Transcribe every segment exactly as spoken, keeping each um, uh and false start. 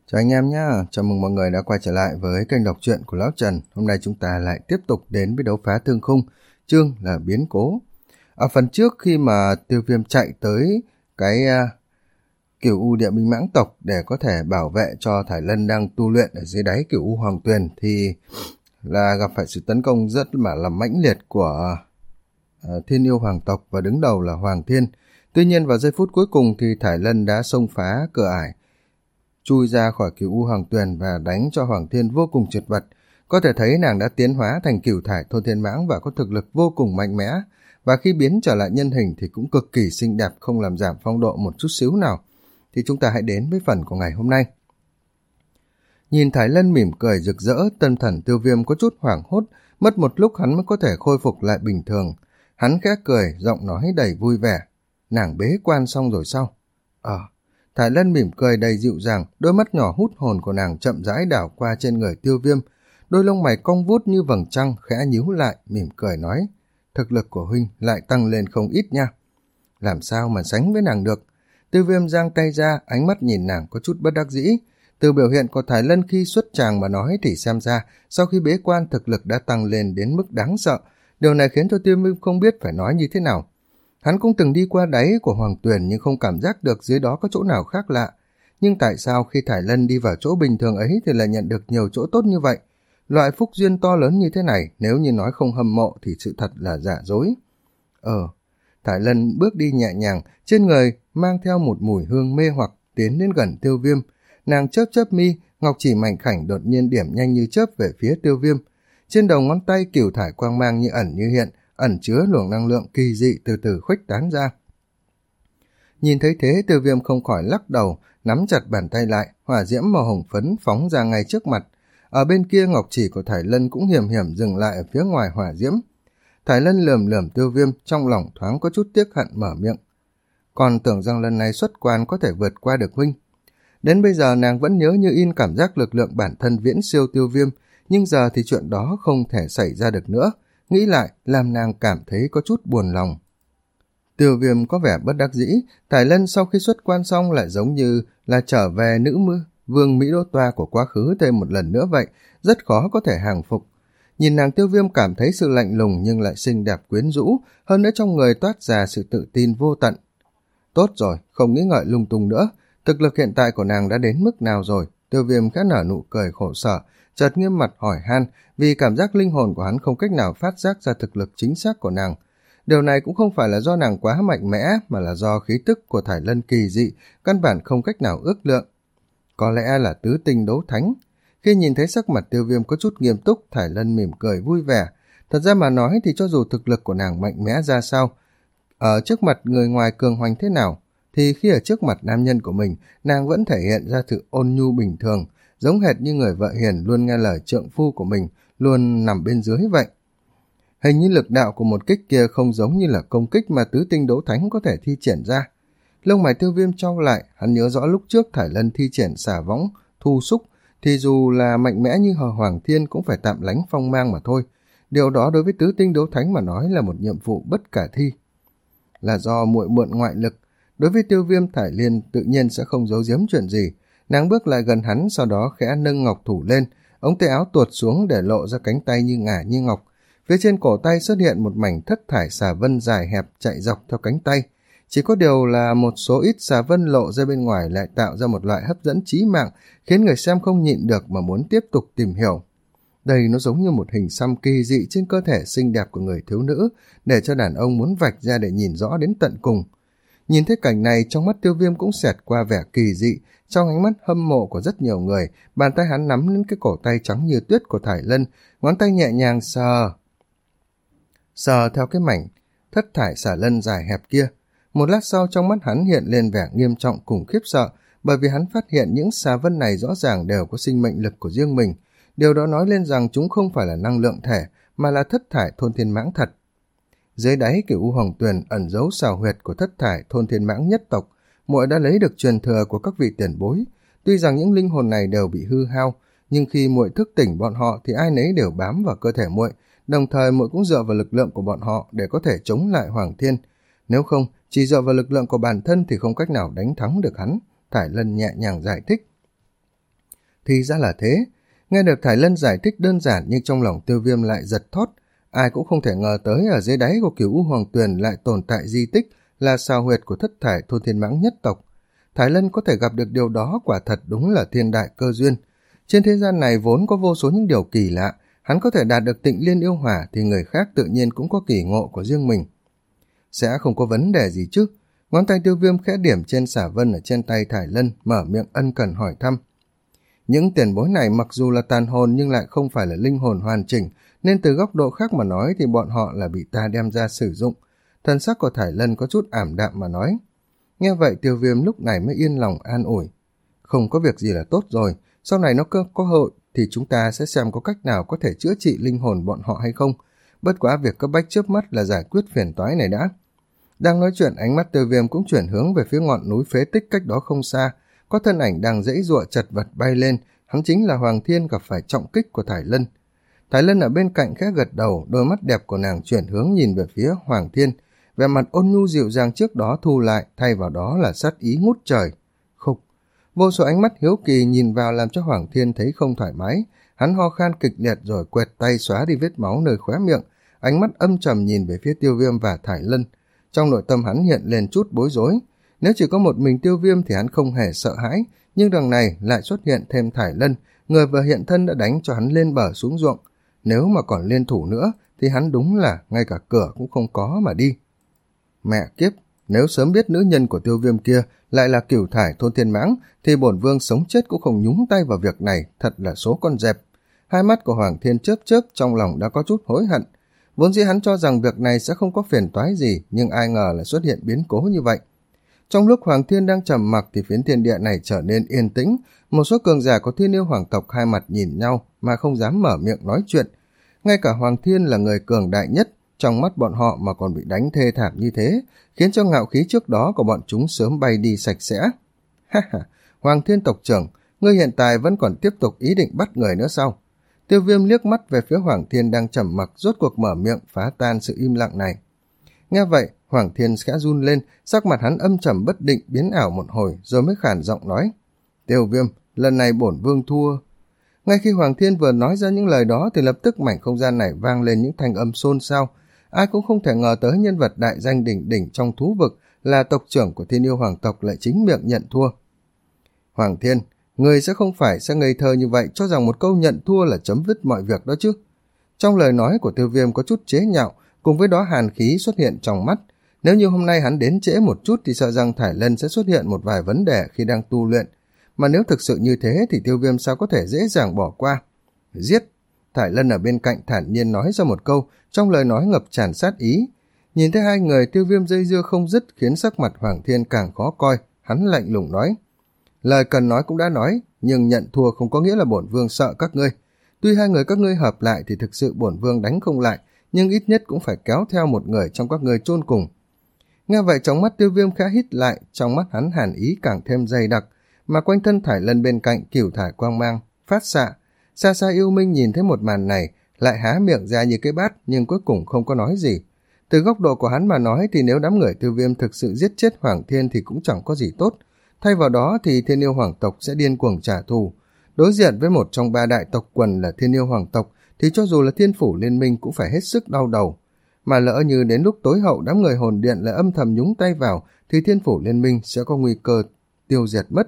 Chào anh em nhé, chào mừng mọi người đã quay trở lại với kênh đọc truyện của Lão Trần. Hôm nay chúng ta lại tiếp tục đến với đấu phá thương khung, chương là biến cố. Ở phần trước khi mà Tiêu Viêm chạy tới cái uh, Cửu U Địa Minh Mãng tộc để có thể bảo vệ cho Thải Lân đang tu luyện ở dưới đáy Cửu U Hoàng Tuyền thì là gặp phải sự tấn công rất là, là mãnh liệt của uh, Thiên Yêu Hoàng tộc và đứng đầu là Hoàng Thiên. Tuy nhiên vào giây phút cuối cùng thì Thải Lân đã xông phá cửa ải, chui ra khỏi Cửu U Hoàng Tuyền và đánh cho Hoàng Thiên vô cùng chật vật. Có thể thấy nàng đã tiến hóa thành Cửu Thải Thôn Thiên Mãng và có thực lực vô cùng mạnh mẽ, và khi biến trở lại nhân hình thì cũng cực kỳ xinh đẹp, không làm giảm phong độ một chút xíu nào. Thì chúng ta hãy đến với phần của ngày hôm nay. Nhìn Thải Lân mỉm cười rực rỡ, Tân Thần Tiêu Viêm có chút hoảng hốt, mất một lúc hắn mới có thể khôi phục lại bình thường. Hắn khẽ cười, giọng nói đầy vui vẻ. Nàng bế quan xong rồi sao? Ờ. Thải Lân mỉm cười đầy dịu dàng, đôi mắt nhỏ hút hồn của nàng chậm rãi đảo qua trên người Tiêu Viêm. Đôi lông mày cong vút như vầng trăng khẽ nhíu lại, mỉm cười nói. Thực lực của huynh lại tăng lên không ít nha. Làm sao mà sánh với nàng được? Tiêu Viêm giang tay ra, ánh mắt nhìn nàng có chút bất đắc dĩ. Từ biểu hiện của Thải Lân khi xuất tràng mà nói thì xem ra, sau khi bế quan thực lực đã tăng lên đến mức đáng sợ. Điều này khiến cho Tiêu Viêm không biết phải nói như thế nào. Hắn cũng từng đi qua đáy của Hoàng Tuyền nhưng không cảm giác được dưới đó có chỗ nào khác lạ. Nhưng tại sao khi Thải Lân đi vào chỗ bình thường ấy thì lại nhận được nhiều chỗ tốt như vậy? Loại phúc duyên to lớn như thế này, nếu như nói không hâm mộ thì sự thật là giả dối. Ờ, Thải Lân bước đi nhẹ nhàng, trên người mang theo một mùi hương mê hoặc tiến đến gần Tiêu Viêm. Nàng chớp chớp mi, ngọc chỉ mảnh khảnh đột nhiên điểm nhanh như chớp về phía Tiêu Viêm. Trên đầu ngón tay cửu thải quang mang như ẩn như hiện, ẩn chứa luồng năng lượng kỳ dị từ từ khuếch tán ra. Nhìn thấy thế, Tiêu Viêm không khỏi lắc đầu, nắm chặt bàn tay lại, hỏa diễm màu hồng phấn phóng ra ngay trước mặt. Ở bên kia ngọc chỉ của Thải Lân cũng hiểm hiểm dừng lại ở phía ngoài hỏa diễm. Thải Lân lườm lườm Tiêu Viêm, trong lòng thoáng có chút tiếc hận mở miệng. Còn tưởng rằng lần này xuất quan có thể vượt qua được huynh. Đến bây giờ nàng vẫn nhớ như in cảm giác lực lượng bản thân viễn siêu Tiêu Viêm, nhưng giờ thì chuyện đó không thể xảy ra được nữa. Nghĩ lại làm nàng cảm thấy có chút buồn lòng. Tiêu Viêm có vẻ bất đắc dĩ. Thải Lân sau khi xuất quan xong lại giống như là trở về nữ mư vương Mỹ Đô Toa của quá khứ thêm một lần nữa vậy, rất khó có thể hàng phục. Nhìn nàng, Tiêu Viêm cảm thấy sự lạnh lùng nhưng lại xinh đẹp quyến rũ, hơn nữa trong người toát ra sự tự tin vô tận. Tốt rồi, không nghĩ ngợi lung tung nữa. Thực lực hiện tại của nàng đã đến mức nào rồi? Tiêu Viêm khẽ nở nụ cười khổ sở, chợt nghiêm mặt hỏi han, vì cảm giác linh hồn của hắn không cách nào phát giác ra thực lực chính xác của nàng. Điều này cũng không phải là do nàng quá mạnh mẽ, mà là do khí tức của Thải Lân kỳ dị, căn bản không cách nào ước lượng. Có lẽ là tứ tinh đấu thánh. Khi nhìn thấy sắc mặt Tiêu Viêm có chút nghiêm túc, Thải Lân mỉm cười vui vẻ. Thật ra mà nói thì cho dù thực lực của nàng mạnh mẽ ra sao, ở trước mặt người ngoài cường hoành thế nào, thì khi ở trước mặt nam nhân của mình, nàng vẫn thể hiện ra sự ôn nhu bình thường, giống hệt như người vợ hiền luôn nghe lời trượng phu của mình, luôn nằm bên dưới vậy. Hình như lực đạo của một kích kia không giống như là công kích mà tứ tinh đấu thánh có thể thi triển ra. Lông mày Tiêu Viêm chau lại, hắn nhớ rõ lúc trước Thải Lân thi triển xà võng, thu xúc, thì dù là mạnh mẽ như Hờ Hoàng Thiên cũng phải tạm lánh phong mang mà thôi. Điều đó đối với tứ tinh đấu thánh mà nói là một nhiệm vụ bất khả thi. Là do muội mượn ngoại lực. Đối với Tiêu Viêm, Thải Liên tự nhiên sẽ không giấu giếm chuyện gì. Nàng bước lại gần hắn, sau đó khẽ nâng ngọc thủ lên, ống tay áo tuột xuống để lộ ra cánh tay như ngà như ngọc. Phía trên cổ tay xuất hiện một mảnh thất thải xà vân dài hẹp chạy dọc theo cánh tay. Chỉ có điều là một số ít xà vân lộ ra bên ngoài lại tạo ra một loại hấp dẫn chí mạng, khiến người xem không nhịn được mà muốn tiếp tục tìm hiểu. Đây nó giống như một hình xăm kỳ dị trên cơ thể xinh đẹp của người thiếu nữ, để cho đàn ông muốn vạch ra để nhìn rõ đến tận cùng. Nhìn thấy cảnh này, trong mắt Tiêu Viêm cũng xẹt qua vẻ kỳ dị, trong ánh mắt hâm mộ của rất nhiều người. Bàn tay hắn nắm lên cái cổ tay trắng như tuyết của Thải Lân, ngón tay nhẹ nhàng sờ sờ theo cái mảnh thất thải xà lân dài hẹp kia. Một lát sau, trong mắt hắn hiện lên vẻ nghiêm trọng cùng khiếp sợ, bởi vì hắn phát hiện những xà vân này rõ ràng đều có sinh mệnh lực của riêng mình. Điều đó nói lên rằng chúng không phải là năng lượng thể, mà là thất thải thôn thiên mãng thật. Dưới đáy Cửu U Hoàng Tuyền ẩn giấu xào huyệt của thất thải thôn thiên mãng nhất tộc. Muội đã lấy được truyền thừa của các vị tiền bối. Tuy rằng những linh hồn này đều bị hư hao, nhưng khi muội thức tỉnh bọn họ thì ai nấy đều bám vào cơ thể muội, đồng thời muội cũng dựa vào lực lượng của bọn họ để có thể chống lại Hoàng Thiên. Nếu không, chỉ dựa vào lực lượng của bản thân thì không cách nào đánh thắng được hắn. Thải Lân nhẹ nhàng giải thích. Thì ra là thế. Nghe được Thải Lân giải thích đơn giản nhưng trong lòng Tiêu Viêm lại giật thót. Ai cũng không thể ngờ tới ở dưới đáy của Cửu U Hoàng Tuyền lại tồn tại di tích là sao huyệt của thất thải thôn thiên mãng nhất tộc. Thải Lân có thể gặp được điều đó quả thật đúng là thiên đại cơ duyên. Trên thế gian này vốn có vô số những điều kỳ lạ, hắn có thể đạt được Tịnh Liên Yêu Hỏa thì người khác tự nhiên cũng có kỳ ngộ của riêng mình. Sẽ không có vấn đề gì chứ? Ngón tay Tiêu Viêm khẽ điểm trên xả vân ở trên tay Thải Lân, mở miệng ân cần hỏi thăm. Những tiền bối này mặc dù là tàn hồn nhưng lại không phải là linh hồn hoàn chỉnh, nên từ góc độ khác mà nói thì bọn họ là bị ta đem ra sử dụng. Thần sắc của Thải Lân có chút ảm đạm mà nói. Nghe vậy Tiêu Viêm lúc này mới yên lòng an ủi. Không có việc gì là tốt rồi, sau này nó có, có hội thì chúng ta sẽ xem có cách nào có thể chữa trị linh hồn bọn họ hay không. Bất quá việc cấp bách trước mắt là giải quyết phiền toái này đã. Đang nói chuyện, ánh mắt Tiêu Viêm cũng chuyển hướng về phía ngọn núi phế tích cách đó không xa. Có thân ảnh đang giãy giụa chật vật bay lên, hắn chính là Hoàng Thiên gặp phải trọng kích của Thải Lân. Thải Lân ở bên cạnh khẽ gật đầu, đôi mắt đẹp của nàng chuyển hướng nhìn về phía Hoàng Thiên. Vẻ mặt ôn nhu dịu dàng trước đó thu lại, thay vào đó là sát ý ngút trời. Khục, vô số ánh mắt hiếu kỳ nhìn vào làm cho Hoàng Thiên thấy không thoải mái. Hắn ho khan kịch liệt rồi quẹt tay xóa đi vết máu nơi khóe miệng, ánh mắt âm trầm nhìn về phía Tiêu Viêm và Thải Lân. Trong nội tâm hắn hiện lên chút bối rối. Nếu chỉ có một mình Tiêu Viêm thì hắn không hề sợ hãi, nhưng đằng này lại xuất hiện thêm Thải Lân, người vừa hiện thân đã đánh cho hắn lên bờ xuống ruộng. Nếu mà còn liên thủ nữa thì hắn đúng là ngay cả cửa cũng không có mà đi. Mẹ kiếp, nếu sớm biết nữ nhân của Tiêu Viêm kia lại là Cửu Thải thôn thiên mãng thì bổn vương sống chết cũng không nhúng tay vào việc này, thật là số con dẹp. Hai mắt của Hoàng Thiên chớp chớp, trong lòng đã có chút hối hận. Vốn dĩ hắn cho rằng việc này sẽ không có phiền toái gì, nhưng ai ngờ lại xuất hiện biến cố như vậy. Trong lúc Hoàng Thiên đang trầm mặc thì phiến thiên địa này trở nên yên tĩnh, một số cường giả của Thiên Yêu Hoàng tộc hai mặt nhìn nhau mà không dám mở miệng nói chuyện. Ngay cả Hoàng Thiên là người cường đại nhất, trong mắt bọn họ mà còn bị đánh thê thảm như thế, khiến cho ngạo khí trước đó của bọn chúng sớm bay đi sạch sẽ. Ha ha, Hoàng Thiên tộc trưởng, ngươi hiện tại vẫn còn tiếp tục ý định bắt người nữa sao? Tiêu Viêm liếc mắt về phía Hoàng Thiên đang trầm mặc, rốt cuộc mở miệng phá tan sự im lặng này. Nghe vậy, Hoàng Thiên khẽ run lên, sắc mặt hắn âm trầm bất định biến ảo một hồi rồi mới khản giọng nói. Tiêu Viêm, lần này bổn vương thua. Ngay khi Hoàng Thiên vừa nói ra những lời đó thì lập tức mảnh không gian này vang lên những thanh âm xôn xao. Ai cũng không thể ngờ tới nhân vật đại danh đỉnh đỉnh trong thú vực là tộc trưởng của Thiên Yêu Hoàng tộc lại chính miệng nhận thua. Hoàng Thiên, người sẽ không phải sẽ ngây thơ như vậy cho rằng một câu nhận thua là chấm dứt mọi việc đó chứ. Trong lời nói của Tiêu Viêm có chút chế nhạo, cùng với đó hàn khí xuất hiện trong mắt. Nếu như hôm nay hắn đến trễ một chút thì sợ rằng Thải Lân sẽ xuất hiện một vài vấn đề khi đang tu luyện. Mà nếu thực sự như thế thì Tiêu Viêm sao có thể dễ dàng bỏ qua. Giết! Thải Lân ở bên cạnh thản nhiên nói ra một câu, trong lời nói ngập tràn sát ý. Nhìn thấy hai người Tiêu Viêm dây dưa không dứt khiến sắc mặt Hoàng Thiên càng khó coi, hắn lạnh lùng nói. Lời cần nói cũng đã nói, nhưng nhận thua không có nghĩa là bổn vương sợ các ngươi. Tuy hai người các ngươi hợp lại thì thực sự bổn vương đánh không lại, nhưng ít nhất cũng phải kéo theo một người trong các ngươi chôn cùng. Nghe vậy trong mắt Tiêu Viêm khẽ hít lại, trong mắt hắn hàn ý càng thêm dày đặc, mà quanh thân Thải Lân bên cạnh Cửu Thải quang mang phát xạ. Xa xa Yêu Minh nhìn thấy một màn này, lại há miệng ra như cái bát nhưng cuối cùng không có nói gì. Từ góc độ của hắn mà nói thì nếu đám người Tiêu Viêm thực sự giết chết Hoàng Thiên thì cũng chẳng có gì tốt. Thay vào đó thì Thiên Yêu Hoàng tộc sẽ điên cuồng trả thù. Đối diện với một trong ba đại tộc quần là Thiên Yêu Hoàng tộc thì cho dù là Thiên Phủ Liên Minh cũng phải hết sức đau đầu. Mà lỡ như đến lúc tối hậu đám người hồn điện lại âm thầm nhúng tay vào thì Thiên Phủ Liên Minh sẽ có nguy cơ tiêu diệt mất.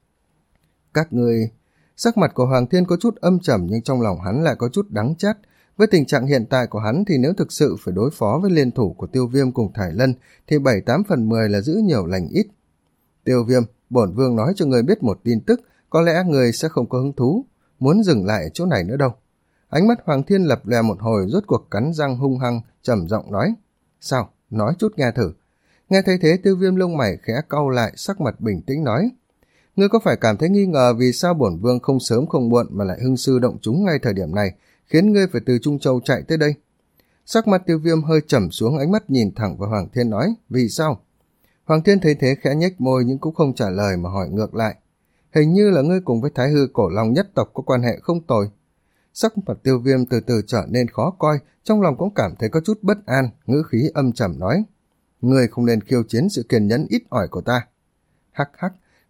Các ngươi... Sắc mặt của Hoàng Thiên có chút âm trầm nhưng trong lòng hắn lại có chút đắng chát. Với tình trạng hiện tại của hắn thì nếu thực sự phải đối phó với liên thủ của Tiêu Viêm cùng Thải Lân thì bảy tám phần mười là giữ nhiều lành ít. Tiêu Viêm, bổn vương nói cho người biết một tin tức, có lẽ người sẽ không có hứng thú, muốn dừng lại ở chỗ này nữa đâu. Ánh mắt Hoàng Thiên lập lè một hồi rốt cuộc cắn răng hung hăng, trầm giọng nói. Sao? Nói chút nghe thử. Nghe thấy thế Tiêu Viêm lông mày khẽ cau lại, sắc mặt bình tĩnh nói. Ngươi có phải cảm thấy nghi ngờ vì sao bổn vương không sớm không muộn mà lại hưng sư động chúng ngay thời điểm này, khiến ngươi phải từ Trung Châu chạy tới đây? Sắc mặt Tiêu Viêm hơi trầm xuống, ánh mắt nhìn thẳng vào Hoàng Thiên nói. Vì sao? Hoàng Thiên thấy thế khẽ nhếch môi nhưng cũng không trả lời mà hỏi ngược lại. Hình như là ngươi cùng với Thái Hư Cổ Long nhất tộc có quan hệ không tồi. Sắc mặt Tiêu Viêm từ từ trở nên khó coi, trong lòng cũng cảm thấy có chút bất an, ngữ khí âm trầm nói. Ngươi không nên khiêu chiến sự kiên nhẫn ít ỏi của ta. Hắc hắc,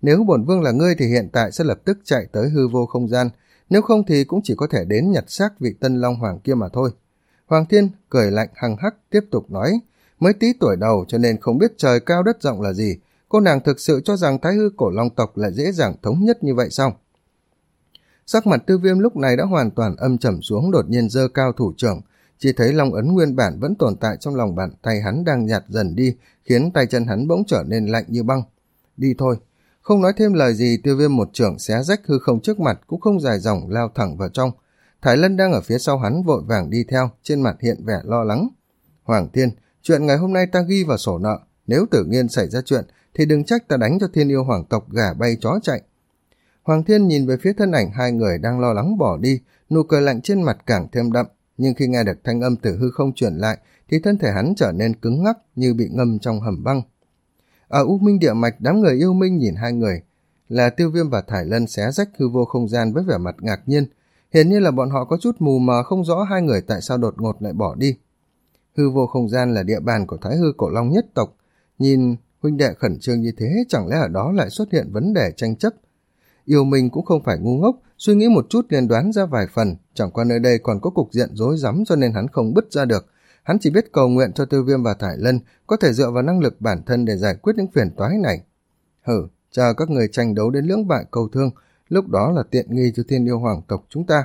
Nếu bổn vương là ngươi thì hiện tại sẽ lập tức chạy tới hư vô không gian, nếu không thì cũng chỉ có thể đến nhặt xác vị Tân Long Hoàng kia mà thôi. Hoàng Thiên cười lạnh hằng hắc tiếp tục nói, mới tí tuổi đầu cho nên không biết trời cao đất rộng là gì, cô nàng thực sự cho rằng Thái Hư Cổ Long tộc là dễ dàng thống nhất như vậy sao? Sắc mặt Tiêu Viêm lúc này đã hoàn toàn âm trầm xuống, đột nhiên giơ cao thủ trưởng, chỉ thấy long ấn nguyên bản vẫn tồn tại trong lòng bàn tay hắn đang nhạt dần đi, khiến tay chân hắn bỗng trở nên lạnh như băng. Đi thôi. Không nói thêm lời gì, Tiêu Viêm một trưởng xé rách hư không trước mặt, cũng không dài dòng lao thẳng vào trong. Thái Lân đang ở phía sau hắn vội vàng đi theo, trên mặt hiện vẻ lo lắng. Hoàng Thiên, chuyện ngày hôm nay ta ghi vào sổ nợ, nếu Tử Nghiên xảy ra chuyện thì đừng trách ta đánh cho Thiên Yêu Hoàng tộc gà bay chó chạy. Hoàng Thiên nhìn về phía thân ảnh hai người đang lo lắng bỏ đi, nụ cười lạnh trên mặt càng thêm đậm, nhưng khi nghe được thanh âm từ hư không truyền lại thì thân thể hắn trở nên cứng ngắc như bị ngâm trong hầm băng. Ở U Minh Địa Mạch, đám người yêu minh nhìn hai người là Tiêu Viêm và Thải Lân xé rách hư vô không gian với vẻ mặt ngạc nhiên, hiển nhiên là bọn họ có chút mù mờ không rõ hai người tại sao đột ngột lại bỏ đi. Hư vô không gian là địa bàn của Thái Hư Cổ Long nhất tộc, nhìn huynh đệ khẩn trương như thế, chẳng lẽ ở đó lại xuất hiện vấn đề tranh chấp? Yêu Minh cũng không phải ngu ngốc, suy nghĩ một chút liền đoán ra vài phần, chẳng qua nơi đây còn có cục diện rối rắm cho nên hắn không bứt ra được. Hắn chỉ biết cầu nguyện cho Tiêu Viêm và Thải Lân có thể dựa vào năng lực bản thân để giải quyết những phiền toái này. Hử, chờ các người tranh đấu đến lưỡng bại cầu thương, lúc đó là tiện nghi cho Thiên Yêu Hoàng tộc chúng ta.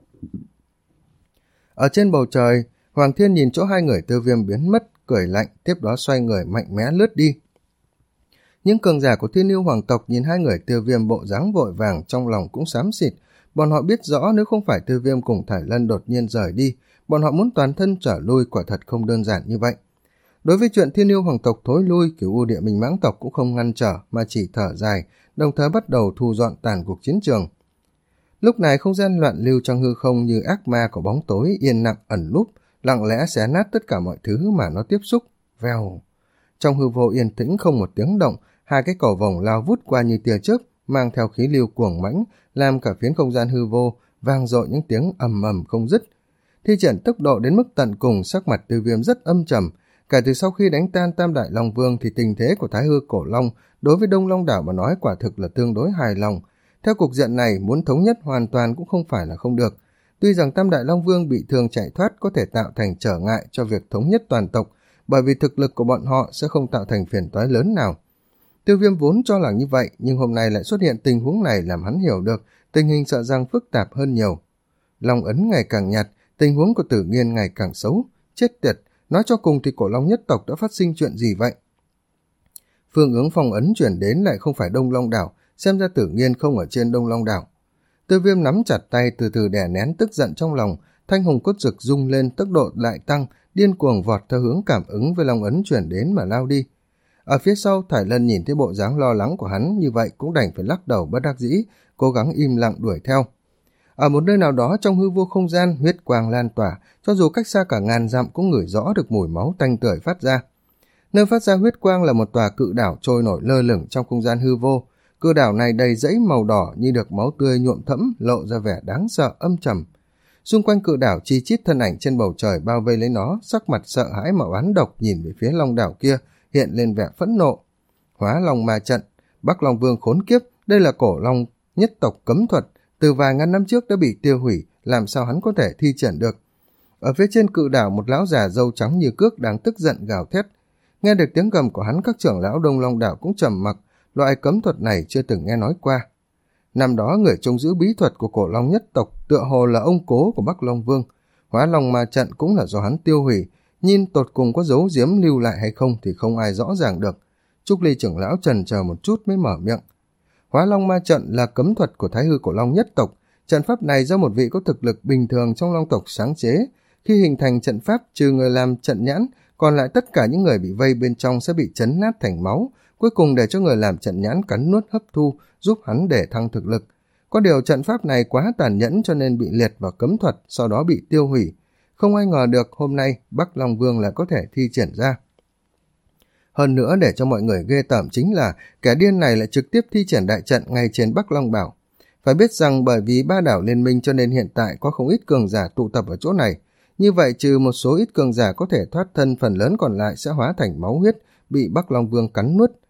Ở trên bầu trời, Hoàng Thiên nhìn chỗ hai người Tiêu Viêm biến mất, cười lạnh, tiếp đó xoay người mạnh mẽ lướt đi. Những cường giả của Thiên Yêu Hoàng tộc nhìn hai người Tiêu Viêm bộ dáng vội vàng, trong lòng cũng xám xịt. Bọn họ biết rõ nếu không phải Tiêu Viêm cùng Thải Lân đột nhiên rời đi, bọn họ muốn toàn thân trở lui quả thật không đơn giản như vậy. Đối với chuyện Thiên Yêu Hoàng tộc thối lui, Cửu U Địa Minh Mãng tộc cũng không ngăn trở mà chỉ thở dài, đồng thời bắt đầu thu dọn tàn cuộc chiến trường. Lúc này không gian loạn lưu trong hư không như ác ma của bóng tối yên lặng ẩn núp, lặng lẽ xé nát tất cả mọi thứ mà nó tiếp xúc. Vèo. Trong hư vô yên tĩnh không một tiếng động, hai cái cầu vồng lao vút qua như tia chớp, mang theo khí lưu cuồng mãnh, làm cả phiến không gian hư vô vang dội những tiếng ầm ầm không dứt. Thi triển tốc độ đến mức tận cùng, sắc mặt Tiêu Viêm rất âm trầm. Kể từ sau khi đánh tan Tam Đại Long Vương thì tình thế của Thái Hư Cổ Long đối với Đông Long Đảo mà nói quả thực là tương đối hài lòng. Theo cục diện này, muốn thống nhất hoàn toàn cũng không phải là không được. Tuy rằng Tam Đại Long Vương bị thương chạy thoát có thể tạo thành trở ngại cho việc thống nhất toàn tộc, bởi vì thực lực của bọn họ sẽ không tạo thành phiền toái lớn nào. Tiêu Viêm vốn cho là như vậy, nhưng hôm nay lại xuất hiện tình huống này làm hắn hiểu được tình hình sợ rằng phức tạp hơn nhiều. Long ấn ngày càng nhạt, tình huống của Tử Nghiên ngày càng xấu. Chết tiệt, nói cho cùng thì Cổ Long nhất tộc đã phát sinh chuyện gì vậy? Phương hướng phong ấn chuyển đến lại không phải Đông Long Đảo, xem ra Tử Nghiên không ở trên Đông Long Đảo. Tiêu Viêm nắm chặt tay, từ từ đè nén tức giận trong lòng, thanh hồng cốt rực rung lên, tốc độ lại tăng, điên cuồng vọt theo hướng cảm ứng với Long ấn chuyển đến mà lao đi. Ở phía sau, Thải Lân nhìn thấy bộ dáng lo lắng của hắn như vậy cũng đành phải lắc đầu bất đắc dĩ, cố gắng im lặng đuổi theo. Ở một nơi nào đó trong hư vô không gian, huyết quang lan tỏa, cho dù cách xa cả ngàn dặm cũng ngửi rõ được mùi máu tanh tưởi phát ra. Nơi phát ra huyết quang là một tòa cự đảo trôi nổi lơ lửng trong không gian hư vô. Cự đảo này đầy dãy màu đỏ như được máu tươi nhuộm thẫm, lộ ra vẻ đáng sợ âm trầm. Xung quanh cự đảo chi chít thân ảnh trên bầu trời bao vây lấy nó, sắc mặt sợ hãi mà oán độc nhìn về phía long đảo kia, hiện lên vẻ phẫn nộ. Hóa Long Ma Trận, Bắc Long Vương khốn kiếp, đây là Cổ Long nhất tộc cấm thuật, từ vài ngàn năm trước đã bị tiêu hủy, làm sao hắn có thể thi triển được. Ở phía trên cự đảo, một lão già râu trắng như cước đang tức giận gào thét. Nghe được tiếng gầm của hắn, các trưởng lão Đông Long Đảo cũng trầm mặc, loại cấm thuật này chưa từng nghe nói qua. Năm đó người trông giữ bí thuật của Cổ Long nhất tộc tựa hồ là ông cố của Bắc Long Vương. Hóa Long Ma Trận cũng là do hắn tiêu hủy, nhìn tột cùng có dấu giếm lưu lại hay không thì không ai rõ ràng được. Trúc Ly trưởng lão trần chờ một chút mới mở miệng. Hóa Long Ma Trận là cấm thuật của Thái Hư Cổ Long nhất tộc. Trận pháp này do một vị có thực lực bình thường trong Long tộc sáng chế. Khi hình thành trận pháp, trừ người làm trận nhãn, còn lại tất cả những người bị vây bên trong sẽ bị chấn nát thành máu, cuối cùng để cho người làm trận nhãn cắn nuốt hấp thu, giúp hắn để thăng thực lực. Có điều trận pháp này quá tàn nhẫn cho nên bị liệt vào cấm thuật, sau đó bị tiêu hủy. Không ai ngờ được hôm nay Bắc Long Vương lại có thể thi triển ra. Hơn nữa để cho mọi người ghê tởm chính là kẻ điên này lại trực tiếp thi triển đại trận ngay trên Bắc Long Bảo. Phải biết rằng bởi vì ba đảo liên minh cho nên hiện tại có không ít cường giả tụ tập ở chỗ này. Như vậy trừ một số ít cường giả có thể thoát thân, phần lớn còn lại sẽ hóa thành máu huyết, bị Bắc Long Vương cắn nuốt.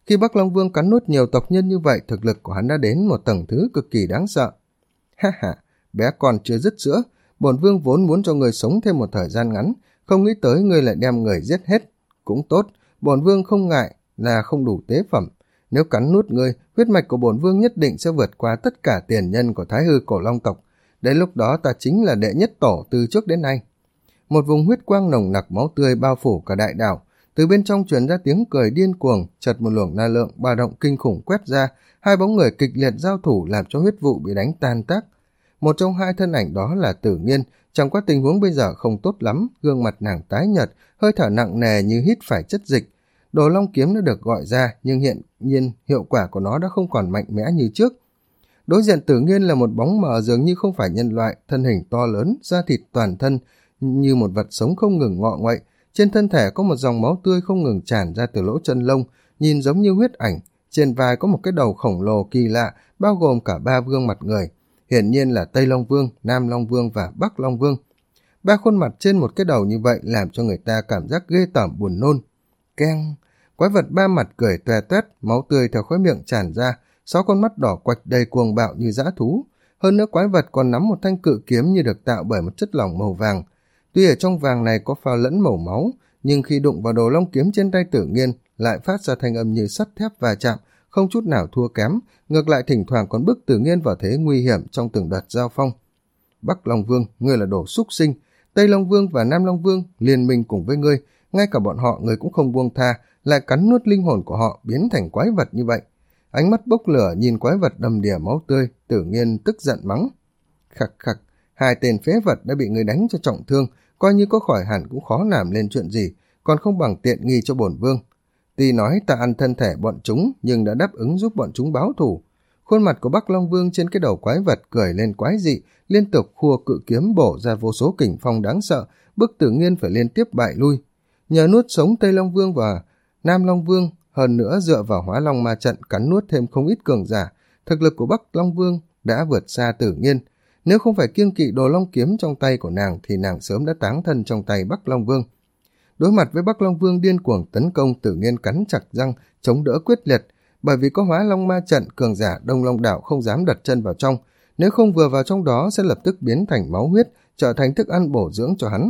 Khi Bắc Long Vương cắn nuốt nhiều tộc nhân như vậy, thực lực của hắn đã đến một tầng thứ cực kỳ đáng sợ. Ha ha, bé con chưa dứt sữa, bổn vương vốn muốn cho người sống thêm một thời gian ngắn, không nghĩ tới ngươi lại đem người giết hết. Cũng tốt, bổn vương không ngại là không đủ tế phẩm. Nếu cắn nuốt ngươi, huyết mạch của bổn vương nhất định sẽ vượt qua tất cả tiền nhân của Thái Hư Cổ Long tộc. Đến lúc đó ta chính là đệ nhất tổ từ trước đến nay. Một vùng huyết quang nồng nặc máu tươi bao phủ cả đại đảo. Từ bên trong truyền ra tiếng cười điên cuồng, chợt một luồng năng lượng ba động kinh khủng quét ra, hai bóng người kịch liệt giao thủ làm cho huyết vụ bị đánh tan tác. Một trong hai thân ảnh đó là Tử Nghiên, chẳng qua tình huống bây giờ không tốt lắm, gương mặt nàng tái nhợt, hơi thở nặng nề như hít phải chất dịch. Đồ Long kiếm đã được gọi ra, nhưng hiện nhiên hiệu quả của nó đã không còn mạnh mẽ như trước. Đối diện Tử Nghiên là một bóng mờ dường như không phải nhân loại, thân hình to lớn, da thịt toàn thân như một vật sống không ngừng ngọ nguậy. Trên thân thể có một dòng máu tươi không ngừng tràn ra từ lỗ chân lông, nhìn giống như huyết ảnh. Trên vai có một cái đầu khổng lồ kỳ lạ, bao gồm cả ba gương mặt người. Hiển nhiên là Tây Long Vương, Nam Long Vương và Bắc Long Vương. Ba khuôn mặt trên một cái đầu như vậy làm cho người ta cảm giác ghê tởm buồn nôn. Keng! Quái vật ba mặt cười toe toét, máu tươi theo khóe miệng tràn ra, sáu con mắt đỏ quạch đầy cuồng bạo như dã thú. Hơn nữa quái vật còn nắm một thanh cự kiếm như được tạo bởi một chất lỏng màu vàng. Tuy ở trong vàng này có pha lẫn màu máu, nhưng khi đụng vào đồ long kiếm trên tay Tử Nghiên lại phát ra thanh âm như sắt thép va chạm, không chút nào thua kém, ngược lại thỉnh thoảng còn bức Tử Nghiên vào thế nguy hiểm trong từng đợt giao phong. Bắc Long Vương, ngươi là đồ súc sinh, Tây Long Vương và Nam Long Vương liên minh cùng với ngươi, ngay cả bọn họ ngươi cũng không buông tha, lại cắn nuốt linh hồn của họ biến thành quái vật như vậy. Ánh mắt bốc lửa nhìn quái vật đầm đìa máu tươi, Tử Nghiên tức giận mắng. Khặc khặc, hai tên phế vật đã bị người đánh cho trọng thương, coi như có khỏi hẳn cũng khó làm lên chuyện gì, còn không bằng tiện nghi cho bổn vương. Tuy nói ta ăn thân thể bọn chúng, nhưng đã đáp ứng giúp bọn chúng báo thù. Khuôn mặt của Bắc Long Vương trên cái đầu quái vật cười lên quái dị, liên tục khua cự kiếm bổ ra vô số kình phong đáng sợ, bức Tử Nghiên phải liên tiếp bại lui. Nhờ nuốt sống Tây Long Vương và Nam Long Vương, hơn nữa dựa vào Hóa Long ma trận cắn nuốt thêm không ít cường giả, thực lực của Bắc Long Vương đã vượt xa Tử Nghiên. Nếu không phải kiêng kỵ đồ long kiếm trong tay của nàng thì nàng sớm đã táng thân trong tay Bắc Long Vương. Đối mặt với Bắc Long Vương điên cuồng tấn công, Tử Nghiên cắn chặt răng, chống đỡ quyết liệt. Bởi vì có Hóa Long ma trận, cường giả Đông Long đảo không dám đặt chân vào trong, nếu không vừa vào trong đó sẽ lập tức biến thành máu huyết, trở thành thức ăn bổ dưỡng cho hắn.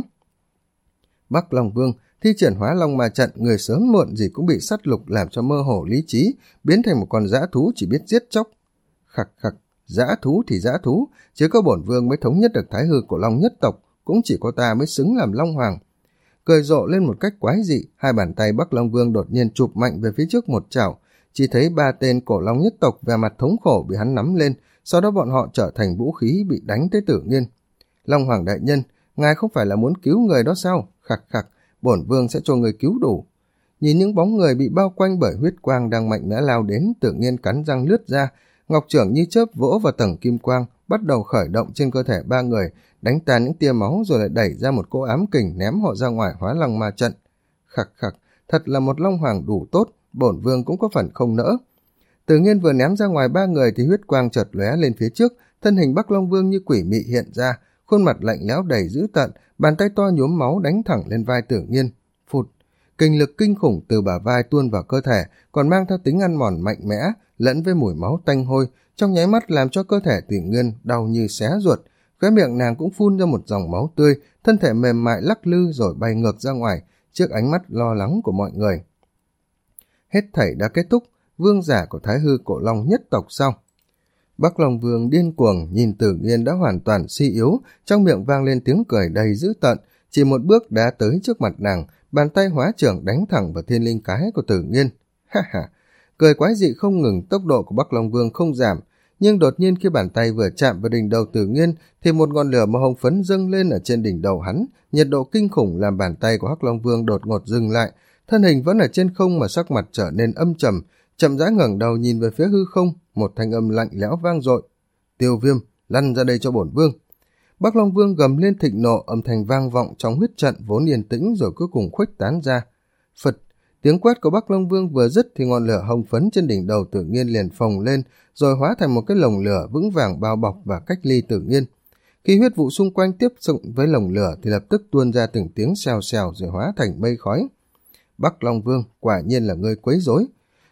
Bắc Long Vương thi triển Hóa Long ma trận, người sớm muộn gì cũng bị sát lục làm cho mơ hồ lý trí, biến thành một con dã thú chỉ biết giết chóc. Khặc khặc, dã thú thì dã thú, chứ có bổn vương mới thống nhất được Thái Hư Cổ Long nhất tộc, cũng chỉ có ta mới xứng làm Long Hoàng. Cười rộ lên một cách quái dị, hai bàn tay Bắc Long Vương đột nhiên chụp mạnh về phía trước một chảo, chỉ thấy ba tên Cổ Long nhất tộc về mặt thống khổ bị hắn nắm lên, sau đó bọn họ trở thành vũ khí bị đánh tới Tử Nghiên. Long Hoàng đại nhân, ngài không phải là muốn cứu người đó sao? Khặc khặc, bổn vương sẽ cho người cứu đủ. Nhìn những bóng người bị bao quanh bởi huyết quang đang mạnh mẽ lao đến, Tử Nghiên cắn răng lướt ra, ngọc chưởng như chớp vỗ vào tầng kim quang, bắt đầu khởi động trên cơ thể ba người, đánh tan những tia máu rồi lại đẩy ra một cỗ ám kình ném họ ra ngoài Hóa Long ma trận. Khặc khặc, thật là một Long Hoàng đủ tốt, bổn vương cũng có phần không nỡ. Tử Nghiên vừa ném ra ngoài ba người thì huyết quang chợt lóe lên phía trước, thân hình Bắc Long Vương như quỷ mị hiện ra, khuôn mặt lạnh lẽo đầy dữ tợn, bàn tay to nhuốm máu đánh thẳng lên vai Tử Nghiên. Phụt, kình lực kinh khủng từ bả vai tuôn vào cơ thể, còn mang theo tính ăn mòn mạnh mẽ, lẫn với mùi máu tanh hôi, trong nháy mắt làm cho cơ thể Tử Nghiên đau như xé ruột. Khóe miệng nàng cũng phun ra một dòng máu tươi, thân thể mềm mại lắc lư rồi bay ngược ra ngoài, trước ánh mắt lo lắng của mọi người. Hết thảy đã kết thúc, vương giả của Thái Hư Cổ Long nhất tộc sau. Bắc Long Vương điên cuồng nhìn Tử Nghiên đã hoàn toàn suy yếu, trong miệng vang lên tiếng cười đầy dữ tợn, chỉ một bước đã tới trước mặt nàng, bàn tay hóa trưởng đánh thẳng vào thiên linh cái của Tử Nghiên. Ha ha, cười quái dị không ngừng, tốc độ của Bắc Long Vương không giảm, nhưng đột nhiên khi bàn tay vừa chạm vào đỉnh đầu Tử Nghiên thì một ngọn lửa màu hồng phấn dâng lên ở trên đỉnh đầu hắn, nhiệt độ kinh khủng làm bàn tay của Hắc Long Vương đột ngột dừng lại, thân hình vẫn ở trên không mà sắc mặt trở nên âm trầm, chậm rãi ngẩng đầu nhìn về phía hư không, một thanh âm lạnh lẽo vang dội. Tiêu Viêm, lăn ra đây cho bổn vương. Bắc Long Vương gầm lên thịnh nộ, âm thanh vang vọng trong huyết trận vốn yên tĩnh rồi cuối cùng khuếch tán ra. Phật, tiếng quát của Bắc Long Vương vừa dứt thì ngọn lửa hồng phấn trên đỉnh đầu Tử Nghiên liền phồng lên, rồi hóa thành một cái lồng lửa vững vàng bao bọc và cách ly Tử Nghiên. Khi huyết vụ xung quanh tiếp xúc với lồng lửa thì lập tức tuôn ra từng tiếng xèo xèo rồi hóa thành mây khói. Bắc Long Vương, quả nhiên là ngươi quấy rối.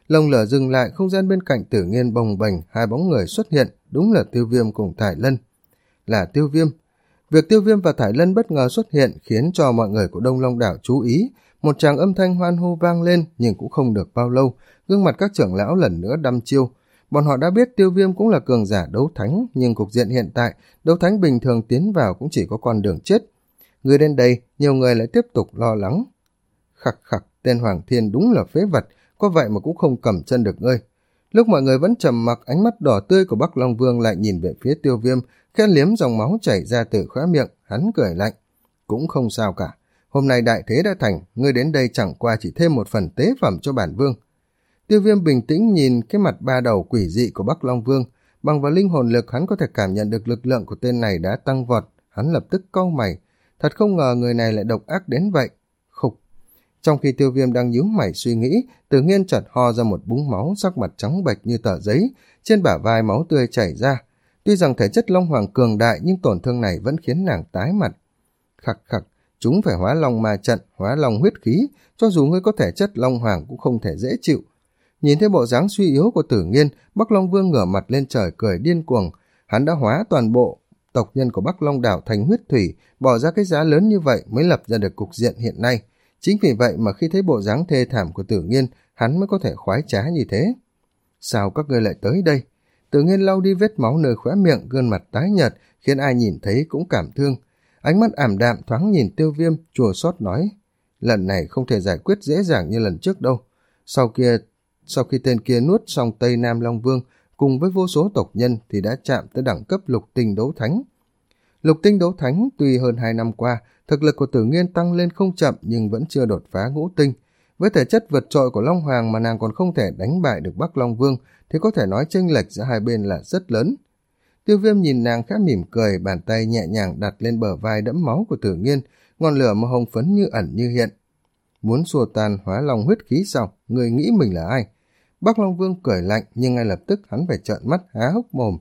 Lồng lửa dừng lại, không gian bên cạnh Tử Nghiên bồng bềnh, hai bóng người xuất hiện, đúng là Tiêu Viêm cùng Thải Lân. Là Tiêu Viêm. Việc Tiêu Viêm và Thải Lân bất ngờ xuất hiện khiến cho mọi người của Đông Long đảo chú ý. Một tràng âm thanh hoan hô vang lên, nhưng cũng không được bao lâu, gương mặt các trưởng lão lần nữa đăm chiêu. Bọn họ đã biết Tiêu Viêm cũng là cường giả đấu thánh, nhưng cục diện hiện tại, đấu thánh bình thường tiến vào cũng chỉ có con đường chết. Người đến đây, nhiều người lại tiếp tục lo lắng. Khặc khặc, tên Hoàng Thiên đúng là phế vật, có vậy mà cũng không cầm chân được ngươi. Lúc mọi người vẫn trầm mặc, ánh mắt đỏ tươi của Bắc Long Vương lại nhìn về phía Tiêu Viêm, khẽ liếm dòng máu chảy ra từ khóe miệng, hắn cười lạnh. Cũng không sao cả, hôm nay đại thế đã thành, ngươi đến đây chẳng qua chỉ thêm một phần tế phẩm cho bản vương. Tiêu Viêm bình tĩnh nhìn cái mặt ba đầu quỷ dị của Bắc Long Vương, bằng vào linh hồn lực hắn có thể cảm nhận được lực lượng của tên này đã tăng vọt, hắn lập tức cau mày, thật không ngờ người này lại độc ác đến vậy. Khục. Trong khi Tiêu Viêm đang nhíu mày suy nghĩ, Tử Nghiên chợt ho ra một búng máu, sắc mặt trắng bệch như tờ giấy, trên bả vai máu tươi chảy ra. Tuy rằng thể chất Long Hoàng cường đại nhưng tổn thương này vẫn khiến nàng tái mặt. Khặc khặc, chúng phải hóa Long ma trận, hóa Long huyết khí, cho dù ngươi có thể chất Long Hoàng cũng không thể dễ chịu. Nhìn thấy bộ dáng suy yếu của Tử Nghiên, Bắc Long Vương ngửa mặt lên trời cười điên cuồng. Hắn đã hóa toàn bộ tộc nhân của Bắc Long đảo thành huyết thủy, bỏ ra cái giá lớn như vậy mới lập ra được cục diện hiện nay. Chính vì vậy mà khi thấy bộ dáng thê thảm của Tử Nghiên, hắn mới có thể khoái trá như thế. Sao các ngươi lại tới đây? Tử Nghiên lau đi vết máu nơi khóe miệng, gương mặt tái nhợt, khiến ai nhìn thấy cũng cảm thương. Ánh mắt ảm đạm thoáng nhìn Tiêu Viêm, chua xót nói: lần này không thể giải quyết dễ dàng như lần trước đâu. Sau kia, sau khi tên kia nuốt xong Tây Nam Long Vương cùng với vô số tộc nhân thì đã chạm tới đẳng cấp lục tinh đấu thánh. Lục tinh đấu thánh tuy hơn hai năm qua, thực lực của Tử Nghiên tăng lên không chậm nhưng vẫn chưa đột phá ngũ tinh. Với thể chất vượt trội của Long Hoàng mà nàng còn không thể đánh bại được Bắc Long Vương thì có thể nói chênh lệch giữa hai bên là rất lớn. Tiêu Viêm nhìn nàng khẽ mỉm cười, bàn tay nhẹ nhàng đặt lên bờ vai đẫm máu của Tử Nghiên, ngọn lửa màu hồng phấn như ẩn như hiện. Muốn xua tan hóa Long huyết khí sao? Người nghĩ mình là ai? Bắc Long Vương cười lạnh nhưng ngay lập tức hắn phải trợn mắt há hốc mồm.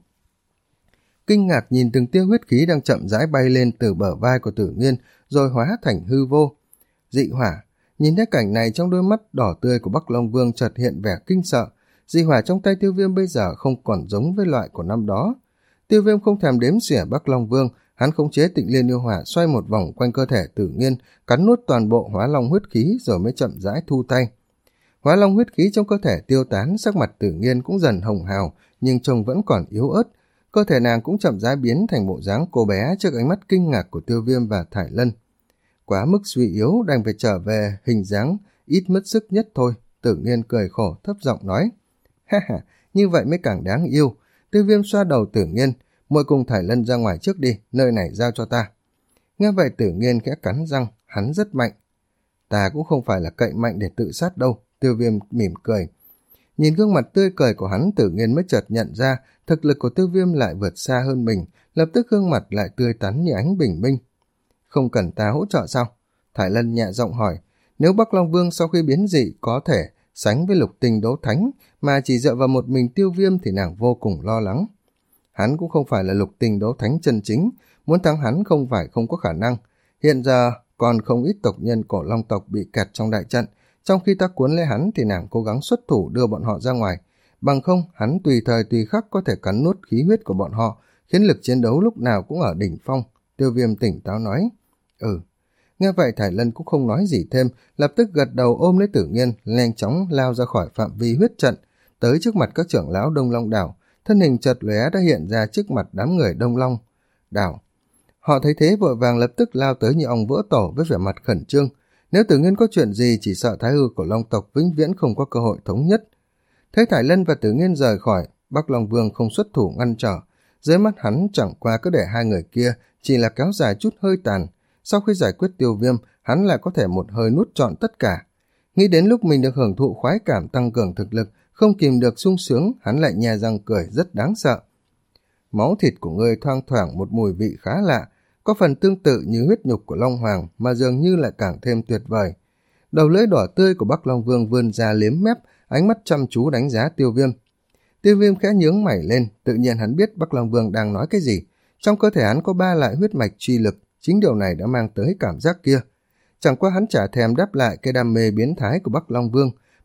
Kinh ngạc nhìn từng tia huyết khí đang chậm rãi bay lên từ bờ vai của Tử Nghiên rồi hóa thành hư vô. Dị hỏa. Nhìn thấy cảnh này, trong đôi mắt đỏ tươi của Bắc Long Vương chợt hiện vẻ kinh sợ. Dị hỏa trong tay Tiêu Viêm bây giờ không còn giống với loại của năm đó. Tiêu Viêm không thèm đếm xỉa Bắc Long Vương, hắn khống chế Tịnh Liên yêu hỏa xoay một vòng quanh cơ thể Tử Nghiên, cắn nuốt toàn bộ hóa long huyết khí rồi mới chậm rãi thu tay. Hóa long huyết khí trong cơ thể tiêu tán, sắc mặt Tử Nghiên cũng dần hồng hào, nhưng trông vẫn còn yếu ớt. Cơ thể nàng cũng chậm rãi biến thành bộ dáng cô bé trước ánh mắt kinh ngạc của Tiêu Viêm và Thải Lân. Quá mức suy yếu, đành phải trở về hình dáng ít mất sức nhất thôi. Tử Nghiên cười khổ thấp giọng nói: ha ha, như vậy mới càng đáng yêu. Tiêu Viêm xoa đầu Tử Nghiên: muội cùng Thải Lân ra ngoài trước đi, nơi này giao cho ta. Nghe vậy Tử Nghiên khẽ cắn răng, hắn rất mạnh. Ta cũng không phải là cậy mạnh để tự sát đâu. Tiêu Viêm mỉm cười. Nhìn gương mặt tươi cười của hắn, Tử Nghiên mới chợt nhận ra thực lực của Tiêu Viêm lại vượt xa hơn mình, lập tức gương mặt lại tươi tắn như ánh bình minh. Không cần ta hỗ trợ sao? Thải Lân nhẹ giọng hỏi. Nếu Bắc Long Vương sau khi biến dị có thể sánh với lục tinh đấu thánh mà chỉ dựa vào một mình Tiêu Viêm thì nàng vô cùng lo lắng. Hắn cũng không phải là lục tinh đấu thánh chân chính, muốn thắng hắn không phải không có khả năng. Hiện giờ còn không ít tộc nhân cổ Long tộc bị kẹt trong đại trận, trong khi ta cuốn lấy hắn thì nàng cố gắng xuất thủ đưa bọn họ ra ngoài. Bằng không, hắn tùy thời tùy khắc có thể cắn nuốt khí huyết của bọn họ, khiến lực chiến đấu lúc nào cũng ở đỉnh phong. Tiêu Viêm tỉnh táo nói. Ừ. Nghe vậy Thải Lân cũng không nói gì thêm, lập tức gật đầu ôm lấy Tử Nghiên, nhanh chóng lao ra khỏi phạm vi huyết trận, tới trước mặt các trưởng lão Đông Long đảo. Thân hình chợt lóe đã hiện ra trước mặt đám người Đông Long đảo. Họ thấy thế vội vàng lập tức lao tới như ong vỡ tổ với vẻ mặt khẩn trương. Nếu Tử Nghiên có chuyện gì chỉ sợ thái hư của Long tộc vĩnh viễn không có cơ hội thống nhất. Thấy Thải Lân và Tử Nghiên rời khỏi, Bắc Long Vương không xuất thủ ngăn trở. Dưới mắt hắn chẳng qua cứ để hai người kia chỉ là kéo dài chút hơi tàn. Sau khi giải quyết Tiêu Viêm, hắn lại có thể một hơi nuốt trọn tất cả. Nghĩ đến lúc mình được hưởng thụ khoái cảm tăng cường thực lực, không kìm được sung sướng, hắn lại nhe răng cười rất đáng sợ. Máu thịt của ngươi thoang thoảng một mùi vị khá lạ, có phần tương tự như huyết nhục của Long Hoàng mà dường như lại càng thêm tuyệt vời. Đầu lưỡi đỏ tươi của Bắc Long Vương vươn ra liếm mép, ánh mắt chăm chú đánh giá Tiêu Viêm. Tiêu Viêm khẽ nhướng mày lên, tự nhiên hắn biết Bắc Long Vương đang nói cái gì. Trong cơ thể hắn có ba loại huyết mạch chi lực, chính điều này đã mang tới cảm giác kia. Chẳng qua hắn chả thèm đáp lại cái đam mê biến thái của Bắc Long Vương,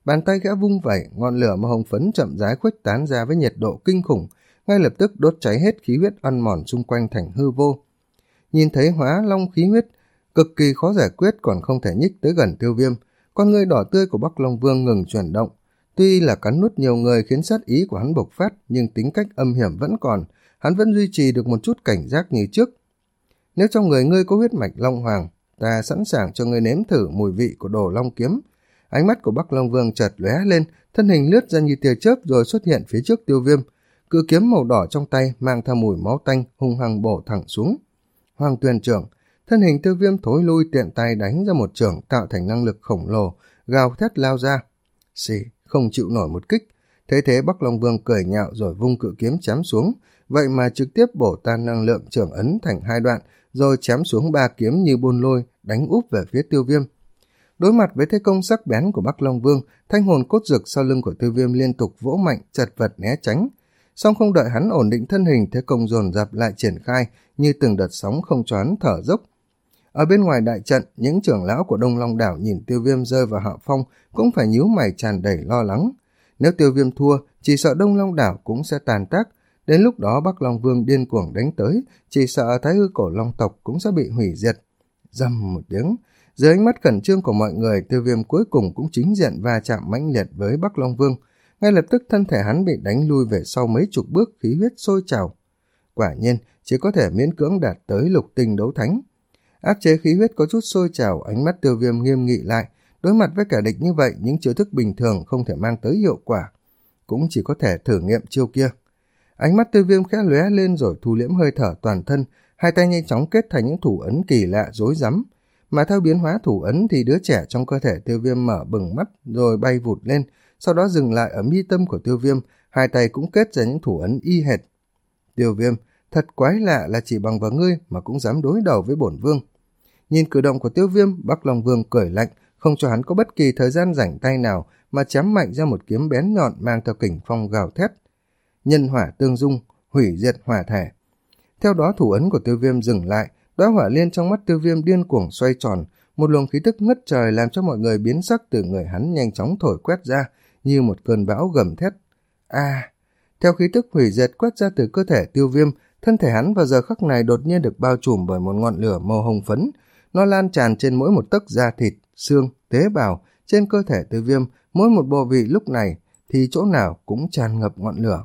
Bàn tay gã vung vẩy, ngọn lửa màu hồng phấn chậm rãi khuếch tán ra với nhiệt độ kinh khủng, ngay lập tức đốt cháy hết khí huyết ăn mòn xung quanh thành hư vô. Nhìn thấy hóa long khí huyết cực kỳ khó giải quyết, còn không thể nhích tới gần Tiêu Viêm, con ngươi đỏ tươi của Bắc Long Vương ngừng chuyển động. Tuy là cắn nuốt nhiều người khiến sát ý của hắn bộc phát, nhưng tính cách âm hiểm vẫn còn, hắn vẫn duy trì được một chút cảnh giác như trước. Nếu trong người ngươi có huyết mạch Long Hoàng, ta sẵn sàng cho ngươi nếm thử mùi vị của đồ long kiếm. Ánh mắt của Bắc Long Vương chợt lóe lên, thân hình lướt ra như tia chớp rồi xuất hiện phía trước Tiêu Viêm. Cự kiếm màu đỏ trong tay mang theo mùi máu tanh hung hăng bổ thẳng xuống. Hoàng Tuyền trưởng, thân hình Tiêu Viêm thối lui, tiện tay đánh ra một chưởng tạo thành năng lực khổng lồ, gào thét lao ra. Xì, không chịu nổi một kích. Thế thế Bắc Long Vương cười nhạo rồi vung cự kiếm chém xuống, vậy mà trực tiếp bổ tan năng lượng trưởng ấn thành hai đoạn, rồi chém xuống ba kiếm như buôn lôi, đánh úp về phía Tiêu Viêm. Đối mặt với thế công sắc bén của Bắc Long Vương, thanh hồn cốt dực sau lưng của Tiêu Viêm liên tục vỗ mạnh, chật vật né tránh. Song không đợi hắn ổn định thân hình, thế công dồn dập lại triển khai như từng đợt sóng không cho hắn thở dốc. Ở bên ngoài đại trận, những trưởng lão của Đông Long đảo nhìn Tiêu Viêm rơi vào hạ phong cũng phải nhíu mày tràn đầy lo lắng. Nếu Tiêu Viêm thua, chỉ sợ Đông Long đảo cũng sẽ tàn tác. Đến lúc đó Bắc Long Vương điên cuồng đánh tới, chỉ sợ Thái Hư Cổ Long tộc cũng sẽ bị hủy diệt. Rầm một tiếng, dưới ánh mắt khẩn trương của mọi người, Tiêu Viêm cuối cùng cũng chính diện va chạm mãnh liệt với Bắc Long Vương. Ngay lập tức thân thể hắn bị đánh lui về sau mấy chục bước, khí huyết sôi trào. Quả nhiên, chỉ có thể miễn cưỡng đạt tới lục tinh đấu thánh. Áp chế khí huyết có chút sôi trào, ánh mắt Tiêu Viêm nghiêm nghị lại. Đối mặt với kẻ địch như vậy, những chiêu thức bình thường không thể mang tới hiệu quả, cũng chỉ có thể thử nghiệm chiêu kia. Ánh mắt Tiêu Viêm khẽ lóe lên rồi thu liễm hơi thở toàn thân, hai tay nhanh chóng kết thành những thủ ấn kỳ lạ rối rắm. Mà theo biến hóa thủ ấn thì đứa trẻ trong cơ thể Tiêu Viêm mở bừng mắt rồi bay vụt lên, sau đó dừng lại ở mi tâm của Tiêu Viêm, hai tay cũng kết ra những thủ ấn y hệt. Tiêu Viêm, thật quái lạ là chỉ bằng vào ngươi mà cũng dám đối đầu với bổn vương. Nhìn cử động của Tiêu Viêm, Bắc Long Vương cười lạnh, không cho hắn có bất kỳ thời gian rảnh tay nào mà chém mạnh ra một kiếm bén nhọn mang theo kình phong gào thét. Nhân hỏa tương dung, hủy diệt hỏa thể. Theo đó thủ ấn của Tiêu Viêm dừng lại, đóa hỏa liên trong mắt Tiêu Viêm điên cuồng xoay tròn, một luồng khí tức ngất trời làm cho mọi người biến sắc từ người hắn nhanh chóng thổi quét ra như một cơn bão gầm thét. A! À, theo khí tức hủy diệt quét ra từ cơ thể Tiêu Viêm, thân thể hắn vào giờ khắc này đột nhiên được bao trùm bởi một ngọn lửa màu hồng phấn, nó lan tràn trên mỗi một tấc da thịt, xương, tế bào trên cơ thể Tiêu Viêm, mỗi một bộ vị lúc này thì chỗ nào cũng tràn ngập ngọn lửa.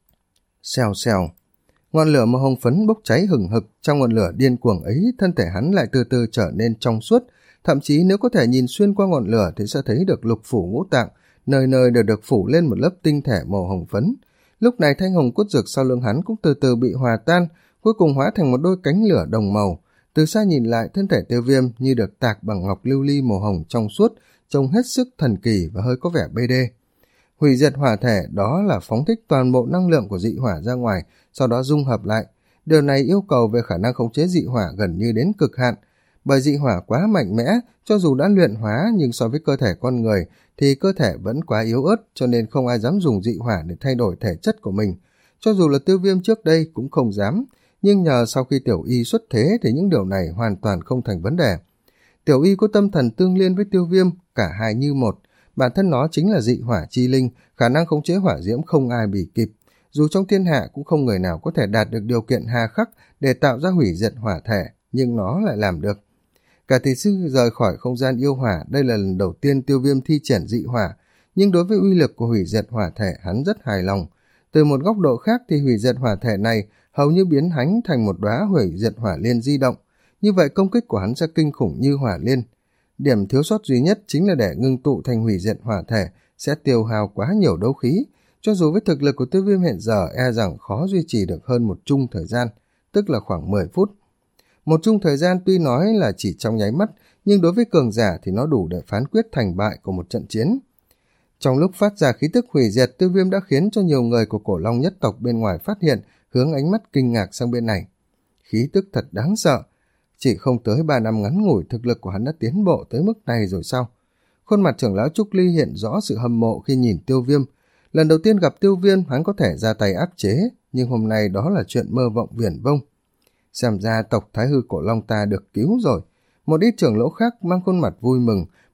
Xèo xèo, ngọn lửa màu hồng phấn bốc cháy hừng hực, trong ngọn lửa điên cuồng ấy, thân thể hắn lại từ từ trở nên trong suốt, thậm chí nếu có thể nhìn xuyên qua ngọn lửa thì sẽ thấy được lục phủ ngũ tạng, nơi nơi đều được phủ lên một lớp tinh thể màu hồng phấn. Lúc này thanh hồng cốt dược sau lưng hắn cũng từ từ bị hòa tan, cuối cùng hóa thành một đôi cánh lửa đồng màu. Từ xa nhìn lại, thân thể Tiêu Viêm như được tạc bằng ngọc lưu ly màu hồng trong suốt, trông hết sức thần kỳ và hơi có vẻ bê đê. Hủy diệt hỏa thể đó là phóng thích toàn bộ năng lượng của dị hỏa ra ngoài, sau đó dung hợp lại. Điều này yêu cầu về khả năng khống chế dị hỏa gần như đến cực hạn, bởi dị hỏa quá mạnh mẽ, cho dù đã luyện hóa nhưng so với cơ thể con người thì cơ thể vẫn quá yếu ớt, cho nên không ai dám dùng dị hỏa để thay đổi thể chất của mình. Cho dù là Tiêu Viêm trước đây cũng không dám, nhưng nhờ sau khi Tiểu Y xuất thế thì những điều này hoàn toàn không thành vấn đề. Tiểu Y có tâm thần tương liên với Tiêu Viêm, cả hai như một, bản thân nó chính là dị hỏa chi linh, khả năng khống chế hỏa diễm không ai bì kịp. Dù trong thiên hạ cũng không người nào có thể đạt được điều kiện hà khắc để tạo ra hủy diệt hỏa thể, nhưng nó lại làm được. Cả thị sư rời khỏi không gian yêu hỏa, đây là lần đầu tiên Tiêu Viêm thi triển dị hỏa, nhưng đối với uy lực của hủy diệt hỏa thể hắn rất hài lòng. Từ một góc độ khác thì hủy diệt hỏa thể này hầu như biến hắn thành một đóa hủy diệt hỏa liên di động, như vậy công kích của hắn sẽ kinh khủng như hỏa liên. Điểm thiếu sót duy nhất chính là để ngưng tụ thành hủy diệt hỏa thể sẽ tiêu hao quá nhiều đấu khí, cho dù với thực lực của Tiêu Viêm hiện giờ e rằng khó duy trì được hơn một chung thời gian, tức là khoảng mười phút. Một chung thời gian tuy nói là chỉ trong nháy mắt, nhưng đối với cường giả thì nó đủ để phán quyết thành bại của một trận chiến. Trong lúc phát ra khí tức hủy diệt, Tiêu Viêm đã khiến cho nhiều người của Cổ Long nhất tộc bên ngoài phát hiện, hướng ánh mắt kinh ngạc sang bên này. Khí tức thật đáng sợ, chỉ không tới ba năm ngắn ngủi thực lực của hắn đã tiến bộ tới mức này rồi sao? Khuôn mặt trưởng lão Trúc Ly hiện rõ sự hâm mộ khi nhìn Tiêu Viêm. Lần đầu tiên gặp Tiêu Viêm hắn có thể ra tay áp chế, nhưng hôm nay đó là chuyện mơ vọng viển vông. Xem ra tộc Thái Hư Cổ Long ta được cứu rồi. Một ít trưởng lão khác mang khuôn mặt vui mừng,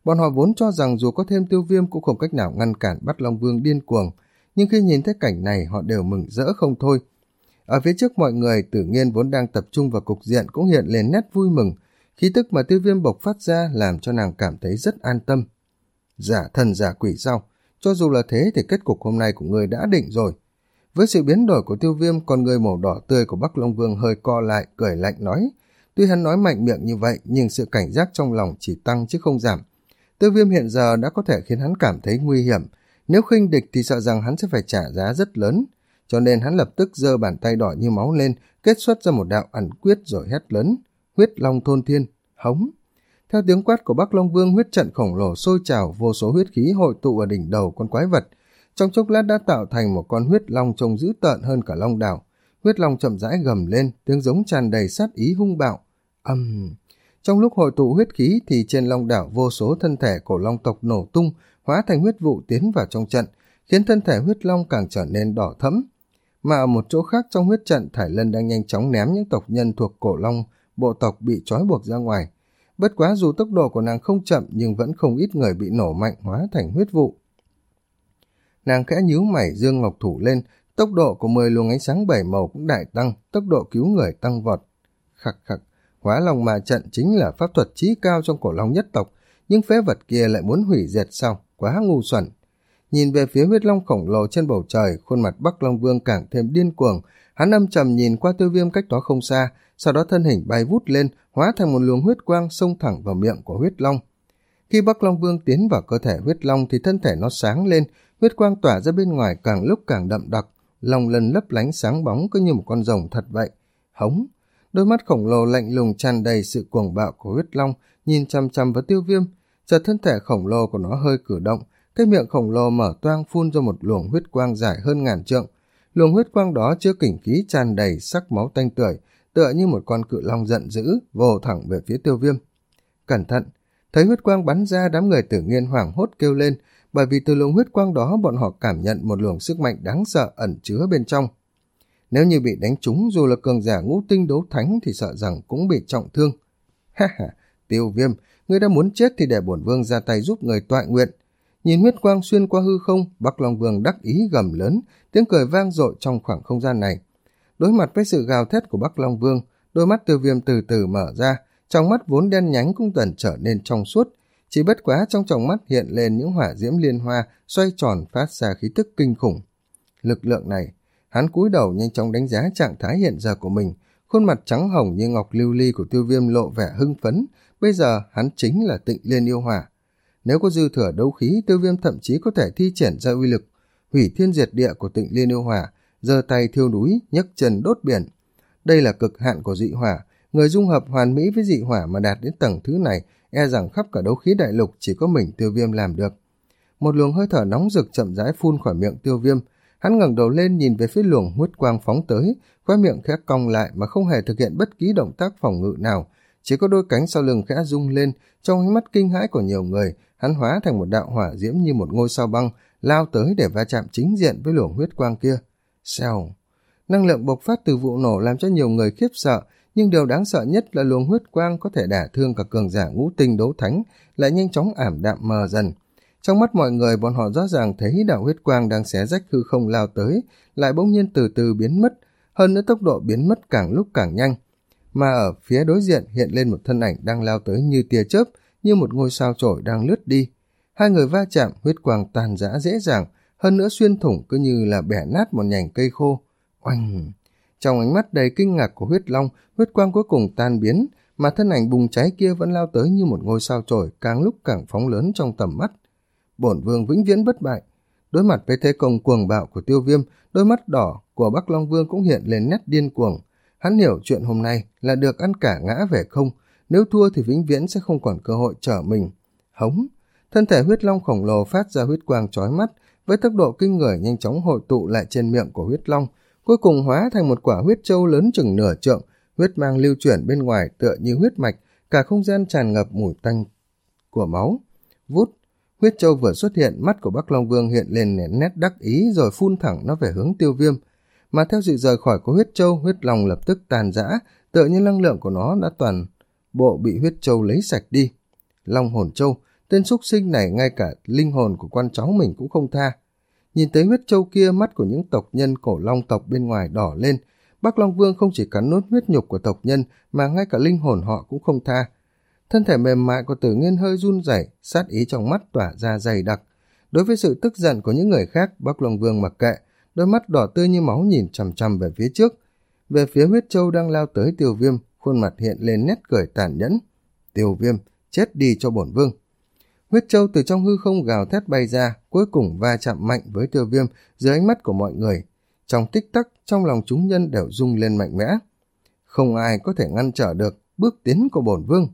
Bọn họ vốn cho rằng dù có thêm Tiêu Viêm cũng không cách nào ngăn cản Bắc Long Vương điên cuồng, nhưng khi nhìn thấy cảnh này họ đều mừng rỡ không thôi. Ở phía trước mọi người, Tử Nghiên vốn đang tập trung vào cục diện cũng hiện lên nét vui mừng, khí tức mà Tiêu Viêm bộc phát ra làm cho nàng cảm thấy rất an tâm. Giả thần giả quỷ sao? Cho dù là thế thì kết cục hôm nay của người đã định rồi. Với sự biến đổi của Tiêu Viêm, con người màu đỏ tươi của Bắc Long Vương hơi co lại, cười lạnh nói. Tuy hắn nói mạnh miệng như vậy, nhưng sự cảnh giác trong lòng chỉ tăng chứ không giảm. Tiêu Viêm hiện giờ đã có thể khiến hắn cảm thấy nguy hiểm. Nếu khinh địch thì sợ rằng hắn sẽ phải trả giá rất lớn. Cho nên hắn lập tức giơ bàn tay đỏ như máu lên, kết xuất ra một đạo ẩn quyết rồi hét lớn. Huyết Long thôn thiên, hống. Theo tiếng quát của Bắc Long Vương, huyết trận khổng lồ sôi trào, vô số huyết khí hội tụ ở đỉnh đầu con quái vật. Trong chốc lát đã tạo thành một con huyết long trông dữ tợn hơn cả long đảo. Huyết long chậm rãi gầm lên, tiếng giống tràn đầy sát ý hung bạo. Âm... Uhm. Trong lúc hội tụ huyết khí thì trên long đảo vô số thân thể cổ long tộc nổ tung, hóa thành huyết vụ tiến vào trong trận, khiến thân thể huyết long càng trở nên đỏ thẫm. Mà ở một chỗ khác trong huyết trận, Thải Lân đang nhanh chóng ném những tộc nhân thuộc cổ long bộ tộc bị trói buộc ra ngoài. Bất quá dù tốc độ của nàng không chậm nhưng vẫn không ít người bị nổ mạnh hóa thành huyết vụ. Nàng khẽ nhíu mày dương ngọc thủ lên, tốc độ của mười luồng ánh sáng bảy màu cũng đại tăng, tốc độ cứu người tăng vọt. Khặc khặc, hóa long ma trận chính là pháp thuật chí cao trong cổ long nhất tộc, nhưng phế vật kia lại muốn hủy diệt sao, quá ngu xuẩn. Nhìn về phía huyết long khổng lồ trên bầu trời, khuôn mặt Bắc Long Vương càng thêm điên cuồng, hắn âm trầm nhìn qua Tiêu Viêm cách đó không xa, sau đó thân hình bay vút lên, hóa thành một luồng huyết quang xông thẳng vào miệng của huyết long. Khi Bắc Long Vương tiến vào cơ thể huyết long thì thân thể nó sáng lên, huyết quang tỏa ra bên ngoài càng lúc càng đậm đặc, long lân lấp lánh sáng bóng cứ như một con rồng thật vậy. Hống! Đôi mắt khổng lồ lạnh lùng tràn đầy sự cuồng bạo của huyết long, nhìn chằm chằm vào Tiêu Viêm, chợt thân thể khổng lồ của nó hơi cử động, cái miệng khổng lồ mở toang phun ra một luồng huyết quang dài hơn ngàn trượng. Luồng huyết quang đó chứa kình khí tràn đầy sắc máu tanh tưởi, tựa như một con cự long giận dữ vồ thẳng về phía Tiêu Viêm. Cẩn thận! Thấy huyết quang bắn ra, đám người Tử Nghiên hoảng hốt kêu lên, bởi vì từ luồng huyết quang đó bọn họ cảm nhận một luồng sức mạnh đáng sợ ẩn chứa bên trong. Nếu như bị đánh trúng, dù là cường giả ngũ tinh đấu thánh thì sợ rằng cũng bị trọng thương. Ha ha, Tiêu Viêm, ngươi đã muốn chết thì để bổn vương ra tay giúp người tọa nguyện. Nhìn huyết quang xuyên qua hư không, Bắc Long Vương đắc ý gầm lớn, tiếng cười vang dội trong khoảng không gian này. Đối mặt với sự gào thét của Bắc Long Vương, đôi mắt Tiêu Viêm từ từ mở ra, trong mắt vốn đen nhánh cũng dần trở nên trong suốt. Chỉ bất quá trong tròng mắt hiện lên những hỏa diễm liên hoa xoay tròn phát ra khí tức kinh khủng. Lực lượng này, hắn cúi đầu nhanh chóng đánh giá trạng thái hiện giờ của mình, khuôn mặt trắng hồng như ngọc lưu ly của Tiêu Viêm lộ vẻ hưng phấn, bây giờ hắn chính là Tịnh Liên yêu hỏa. Nếu có dư thừa đấu khí, Tiêu Viêm thậm chí có thể thi triển ra uy lực hủy thiên diệt địa của Tịnh Liên yêu hỏa, giơ tay thiêu núi, nhấc chân đốt biển. Đây là cực hạn của dị hỏa, người dung hợp hoàn mỹ với dị hỏa mà đạt đến tầng thứ này, e rằng khắp cả đấu khí đại lục chỉ có mình Tiêu Viêm làm được. Một luồng hơi thở nóng rực chậm rãi phun khỏi miệng Tiêu Viêm, hắn ngẩng đầu lên nhìn về phía luồng huyết quang phóng tới, khóe miệng khẽ cong lại mà không hề thực hiện bất kỳ động tác phòng ngự nào, chỉ có đôi cánh sau lưng khẽ rung lên, trong ánh mắt kinh hãi của nhiều người, hắn hóa thành một đạo hỏa diễm như một ngôi sao băng, lao tới để va chạm chính diện với luồng huyết quang kia. Xèo! Năng lượng bộc phát từ vụ nổ làm cho nhiều người khiếp sợ, nhưng điều đáng sợ nhất là luồng huyết quang có thể đả thương cả cường giả ngũ tinh đấu thánh, lại nhanh chóng ảm đạm mờ dần. Trong mắt mọi người, bọn họ rõ ràng thấy đạo huyết quang đang xé rách hư không lao tới, lại bỗng nhiên từ từ biến mất, hơn nữa tốc độ biến mất càng lúc càng nhanh. Mà ở phía đối diện hiện lên một thân ảnh đang lao tới như tia chớp, như một ngôi sao chổi đang lướt đi. Hai người va chạm, huyết quang tàn rã dễ dàng, hơn nữa xuyên thủng cứ như là bẻ nát một nhành cây khô. Oanh! Trong ánh mắt đầy kinh ngạc của huyết long, huyết quang cuối cùng tan biến, mà thân ảnh bùng cháy kia vẫn lao tới như một ngôi sao chổi, càng lúc càng phóng lớn trong tầm mắt. Bổn vương vĩnh viễn bất bại. Đối mặt với thế công cuồng bạo của Tiêu Viêm, đôi mắt đỏ của Bắc Long Vương cũng hiện lên nét điên cuồng. Hắn hiểu chuyện hôm nay là được ăn cả ngã về không, nếu thua thì vĩnh viễn sẽ không còn cơ hội trở mình. Hống! Thân thể huyết long khổng lồ phát ra huyết quang chói mắt, với tốc độ kinh người nhanh chóng hội tụ lại trên miệng của huyết long, cuối cùng hóa thành một quả huyết châu lớn chừng nửa trượng, huyết mang lưu chuyển bên ngoài tựa như huyết mạch, cả không gian tràn ngập mùi tanh của máu. Vút! Huyết châu vừa xuất hiện, mắt của Bắc Long Vương hiện lên nét đắc ý rồi phun thẳng nó về hướng Tiêu Viêm. Mà theo sự rời khỏi của huyết châu, huyết long lập tức tàn rã, tựa như năng lượng của nó đã toàn bộ bị huyết châu lấy sạch đi. Long hồn châu, Tên súc sinh này ngay cả linh hồn của con cháu mình cũng không tha. Nhìn thấy huyết châu kia, mắt của những tộc nhân cổ long tộc bên ngoài đỏ lên. Bắc Long Vương không chỉ cắn nuốt huyết nhục của tộc nhân mà ngay cả linh hồn họ cũng không tha. Thân thể mềm mại của Tử Nghiên hơi run rẩy, sát ý trong mắt tỏa ra dày đặc. Đối với sự tức giận của những người khác, Bắc Long Vương mặc kệ, đôi mắt đỏ tươi như máu nhìn chằm chằm về phía trước. Về phía huyết châu đang lao tới Tiêu Viêm, khuôn mặt hiện lên nét cười tàn nhẫn. Tiêu Viêm, chết đi cho bổn vương. Huyết châu từ trong hư không gào thét bay ra, cuối cùng va chạm mạnh với Tiêu Viêm dưới ánh mắt của mọi người. Trong tích tắc, trong lòng chúng nhân đều rung lên mạnh mẽ. Không ai có thể ngăn trở được bước tiến của bổn vương.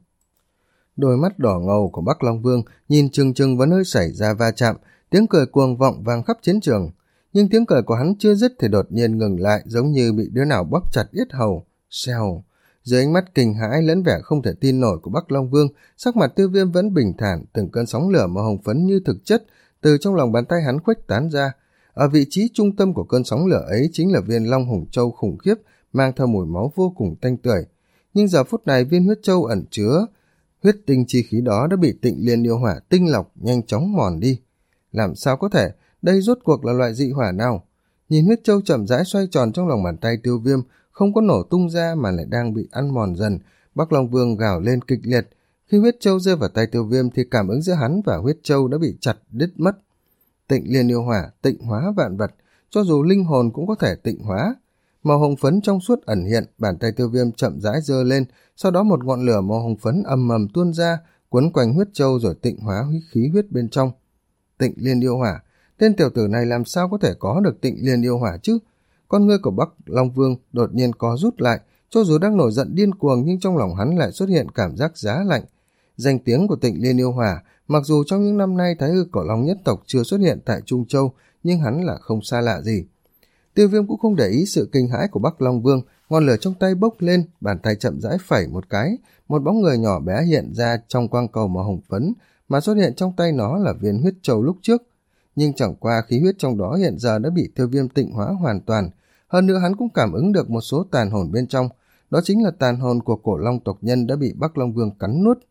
Đôi mắt đỏ ngầu của Bắc Long Vương nhìn chừng chừng vào nơi xảy ra va chạm, tiếng cười cuồng vọng vang khắp chiến trường. Nhưng tiếng cười của hắn chưa dứt thì đột nhiên ngừng lại, giống như bị đứa nào bóp chặt yết hầu. Xèo. Dưới ánh mắt kinh hãi lẫn vẻ không thể tin nổi của Bắc Long Vương, sắc mặt Tiêu Viêm vẫn bình thản, từng cơn sóng lửa màu hồng phấn như thực chất từ trong lòng bàn tay hắn khuếch tán ra. Ở vị trí trung tâm của cơn sóng lửa ấy chính là viên Long Hùng Châu khủng khiếp, mang theo mùi máu vô cùng tanh tưởi. Nhưng giờ phút này viên huyết châu ẩn chứa huyết tinh chi khí đó đã bị Tịnh Liên yêu hỏa tinh lọc nhanh chóng mòn đi. Làm sao có thể? Đây rốt cuộc là loại dị hỏa nào? Nhìn huyết châu chậm rãi xoay tròn trong lòng bàn tay Tiêu Viêm, không có nổ tung ra mà lại đang bị ăn mòn dần. Bắc Long Vương gào lên kịch liệt. Khi huyết châu rơi vào tay Tiêu Viêm thì cảm ứng giữa hắn và huyết châu đã bị chặt đứt mất. Tịnh Liên yêu hỏa tịnh hóa vạn vật, cho dù linh hồn cũng có thể tịnh hóa. Màu hồng phấn trong suốt ẩn hiện, bàn tay Tiêu Viêm chậm rãi giơ lên, sau đó một ngọn lửa màu hồng phấn ầm ầm tuôn ra, quấn quanh huyết châu rồi tịnh hóa khí huyết bên trong. Tịnh Liên yêu hỏa, tên tiểu tử này làm sao có thể có được Tịnh Liên yêu hỏa chứ? Con ngươi của Bắc Long Vương đột nhiên có rút lại, cho dù đang nổi giận điên cuồng nhưng trong lòng hắn lại xuất hiện cảm giác giá lạnh. Danh tiếng của Tịnh Liên yêu hỏa, mặc dù trong những năm nay Thái Hư Cổ Long nhất tộc chưa xuất hiện tại Trung Châu, nhưng hắn là không xa lạ gì. Tiêu Viêm cũng không để ý sự kinh hãi của Bắc Long Vương, ngọn lửa trong tay bốc lên, bàn tay chậm rãi phẩy một cái, một bóng người nhỏ bé hiện ra trong quang cầu màu hồng phấn, mà xuất hiện trong tay nó là viên huyết châu lúc trước. Nhưng chẳng qua khí huyết trong đó hiện giờ đã bị Tiêu Viêm tịnh hóa hoàn toàn, hơn nữa hắn cũng cảm ứng được một số tàn hồn bên trong, đó chính là tàn hồn của cổ long tộc nhân đã bị Bắc Long Vương cắn nuốt.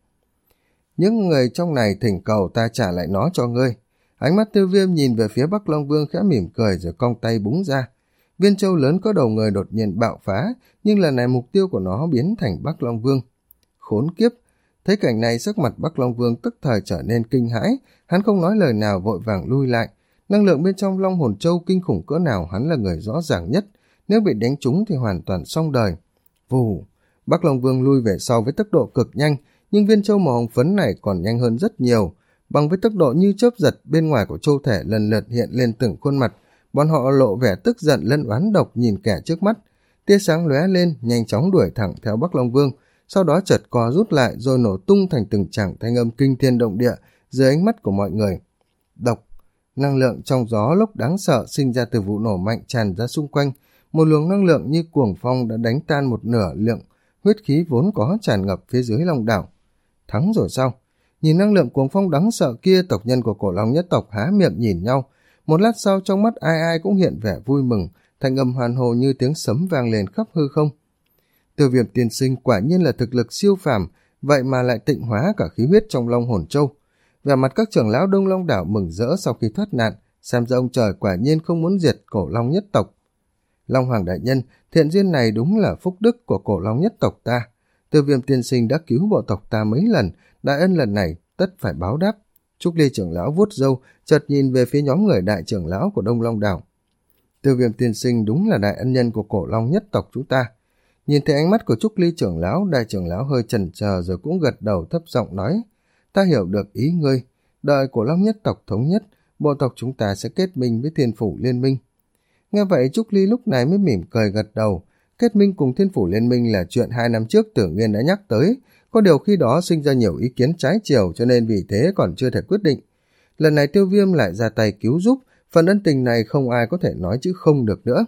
Những người trong này thỉnh cầu ta trả lại nó cho ngươi. Ánh mắt Tiêu Viêm nhìn về phía Bắc Long Vương khẽ mỉm cười rồi cong tay búng ra. Viên châu lớn có đầu người đột nhiên bạo phá, nhưng lần này mục tiêu của nó biến thành Bắc Long Vương. Khốn kiếp! Thấy cảnh này sắc mặt Bắc Long Vương tức thời trở nên kinh hãi, hắn không nói lời nào vội vàng lui lại. Năng lượng bên trong Long Hồn Châu kinh khủng cỡ nào hắn là người rõ ràng nhất, nếu bị đánh trúng thì hoàn toàn xong đời. Vù! Bắc Long Vương lui về sau với tốc độ cực nhanh, nhưng viên châu màu hồng phấn này còn nhanh hơn rất nhiều. Bằng với tốc độ như chớp giật, bên ngoài của châu thể lần lượt hiện lên từng khuôn mặt, bọn họ lộ vẻ tức giận lẫn oán độc nhìn kẻ trước mắt. Tia sáng lóe lên, nhanh chóng đuổi thẳng theo Bắc Long Vương, sau đó chợt co rút lại rồi nổ tung thành từng tràng thanh âm kinh thiên động địa dưới ánh mắt của mọi người. Độc! Năng lượng trong gió lốc đáng sợ sinh ra từ vụ nổ mạnh tràn ra xung quanh, một luồng năng lượng như cuồng phong đã đánh tan một nửa lượng huyết khí vốn có tràn ngập phía dưới Long đảo. Thắng rồi sao? Nhìn năng lượng cuồng phong đáng sợ kia, tộc nhân của cổ long nhất tộc há miệng nhìn nhau. Một lát sau trong mắt ai ai cũng hiện vẻ vui mừng, thanh âm hoàn hồ như tiếng sấm vang lên khắp hư không. Tiêu Viêm tiên sinh quả nhiên là thực lực siêu phàm, vậy mà lại tịnh hóa cả khí huyết trong Long Hồn Châu. Vẻ mặt các trưởng lão Đông Long đảo mừng rỡ sau khi thoát nạn, xem ra ông trời quả nhiên không muốn diệt cổ long nhất tộc. Long Hoàng đại nhân, thiện duyên này đúng là phúc đức của cổ long nhất tộc ta. Tiêu Viêm tiên sinh đã cứu bộ tộc ta mấy lần, đại ân lần này tất phải báo đáp. Trúc Ly trưởng lão vuốt râu, chợt nhìn về phía nhóm người đại trưởng lão của Đông Long đảo. Tiêu Viêm tiên sinh đúng là đại ân nhân của cổ long nhất tộc chúng ta. Nhìn thấy ánh mắt của Trúc Ly trưởng lão, đại trưởng lão hơi chần chờ rồi cũng gật đầu thấp giọng nói: Ta hiểu được ý ngươi, đợi cổ long nhất tộc thống nhất, bộ tộc chúng ta sẽ kết minh với Thiên Phủ Liên Minh. Nghe vậy Trúc Ly lúc này mới mỉm cười gật đầu. Kết minh cùng Thiên Phủ Liên Minh là chuyện hai năm trước Tử Nghiên đã nhắc tới, có điều khi đó sinh ra nhiều ý kiến trái chiều cho nên vì thế còn chưa thể quyết định. Lần này Tiêu Viêm lại ra tay cứu giúp, phần ân tình này không ai có thể nói chứ không được nữa.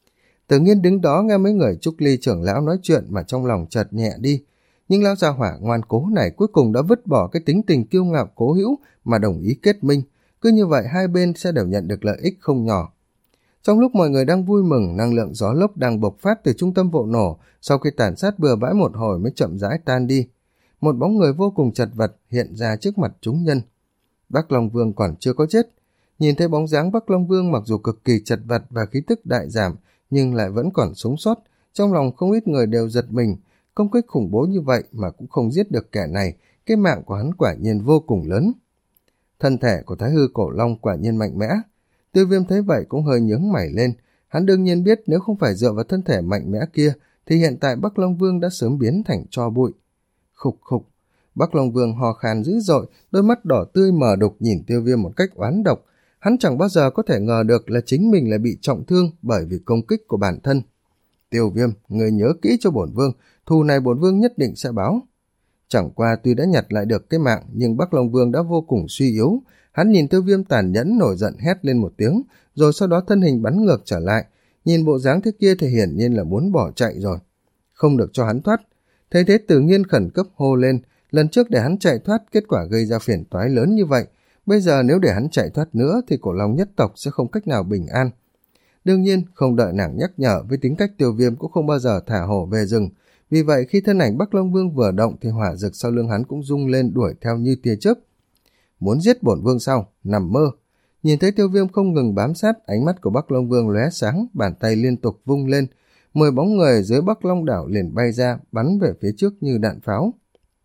Tử Nghiên đứng đó nghe mấy người Trúc Ly trưởng lão nói chuyện mà trong lòng chợt nhẹ đi, nhưng lão gia hỏa ngoan cố này cuối cùng đã vứt bỏ cái tính tình kiêu ngạo cố hữu mà đồng ý kết minh, cứ như vậy hai bên sẽ đều nhận được lợi ích không nhỏ. Trong lúc mọi người đang vui mừng, năng lượng gió lốc đang bộc phát từ trung tâm vụ nổ, sau khi tàn sát bừa bãi một hồi mới chậm rãi tan đi. một bóng người vô cùng chật vật hiện ra trước mặt chúng nhân. Bắc Long Vương còn chưa có chết. Nhìn thấy bóng dáng Bắc Long Vương mặc dù cực kỳ chật vật và khí tức đại giảm, nhưng lại vẫn còn sống sót. Trong lòng không ít người đều giật mình, công kích khủng bố như vậy mà cũng không giết được kẻ này, cái mạng của hắn quả nhiên vô cùng lớn. Thân thể của Thái Hư Cổ Long quả nhiên mạnh mẽ. Tiêu Viêm thấy vậy cũng hơi nhướng mày lên, hắn đương nhiên biết nếu không phải dựa vào thân thể mạnh mẽ kia, thì hiện tại Bắc Long Vương đã sớm biến thành tro bụi. Khục khục, Bắc Long Vương hò khan dữ dội, đôi mắt đỏ tươi mờ đục nhìn Tiêu Viêm một cách oán độc. Hắn chẳng bao giờ có thể ngờ được là chính mình lại bị trọng thương bởi vì công kích của bản thân. Tiêu Viêm, người nhớ kỹ cho bổn vương, thù này bổn vương nhất định sẽ báo. Chẳng qua tuy đã nhặt lại được cái mạng, nhưng Bắc Long Vương đã vô cùng suy yếu. Hắn nhìn Tiêu Viêm tàn nhẫn nổi giận hét lên một tiếng, rồi sau đó thân hình bắn ngược trở lại. Nhìn bộ dáng thế kia thì hiển nhiên là muốn bỏ chạy rồi. Không được cho hắn thoát. Thế thế Từ Nghiên khẩn cấp hô lên, lần trước để hắn chạy thoát kết quả gây ra phiền toái lớn như vậy. Bây giờ nếu để hắn chạy thoát nữa thì Cổ Long nhất tộc sẽ không cách nào bình an. Đương nhiên, không đợi nàng nhắc nhở, với tính cách Tiêu Viêm cũng không bao giờ thả hổ về rừng. Vì vậy khi thân ảnh Bắc Long Vương vừa động thì hỏa dực sau lưng hắn cũng rung lên đuổi theo như tia chớp. Muốn giết bổn vương sao? Nằm mơ. Nhìn thấy Tiêu Viêm không ngừng bám sát, ánh mắt của Bắc Long Vương lóe sáng, bàn tay liên tục vung lên. Mười bóng người dưới Bắc Long đảo liền bay ra, bắn về phía trước như đạn pháo.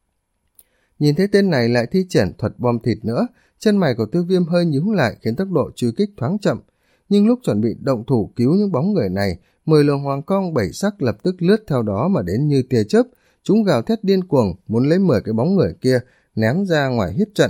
Nhìn thấy tên này lại thi triển thuật bom thịt nữa, chân mày của Tiêu Viêm hơi nhíu lại khiến tốc độ truy kích thoáng chậm. Nhưng lúc chuẩn bị động thủ cứu những bóng người này, mười luồng hoàng cong bảy sắc lập tức lướt theo đó mà đến như tia chớp. Chúng gào thét điên cuồng, muốn lấy mười cái bóng người kia ném ra ngoài huyết trận.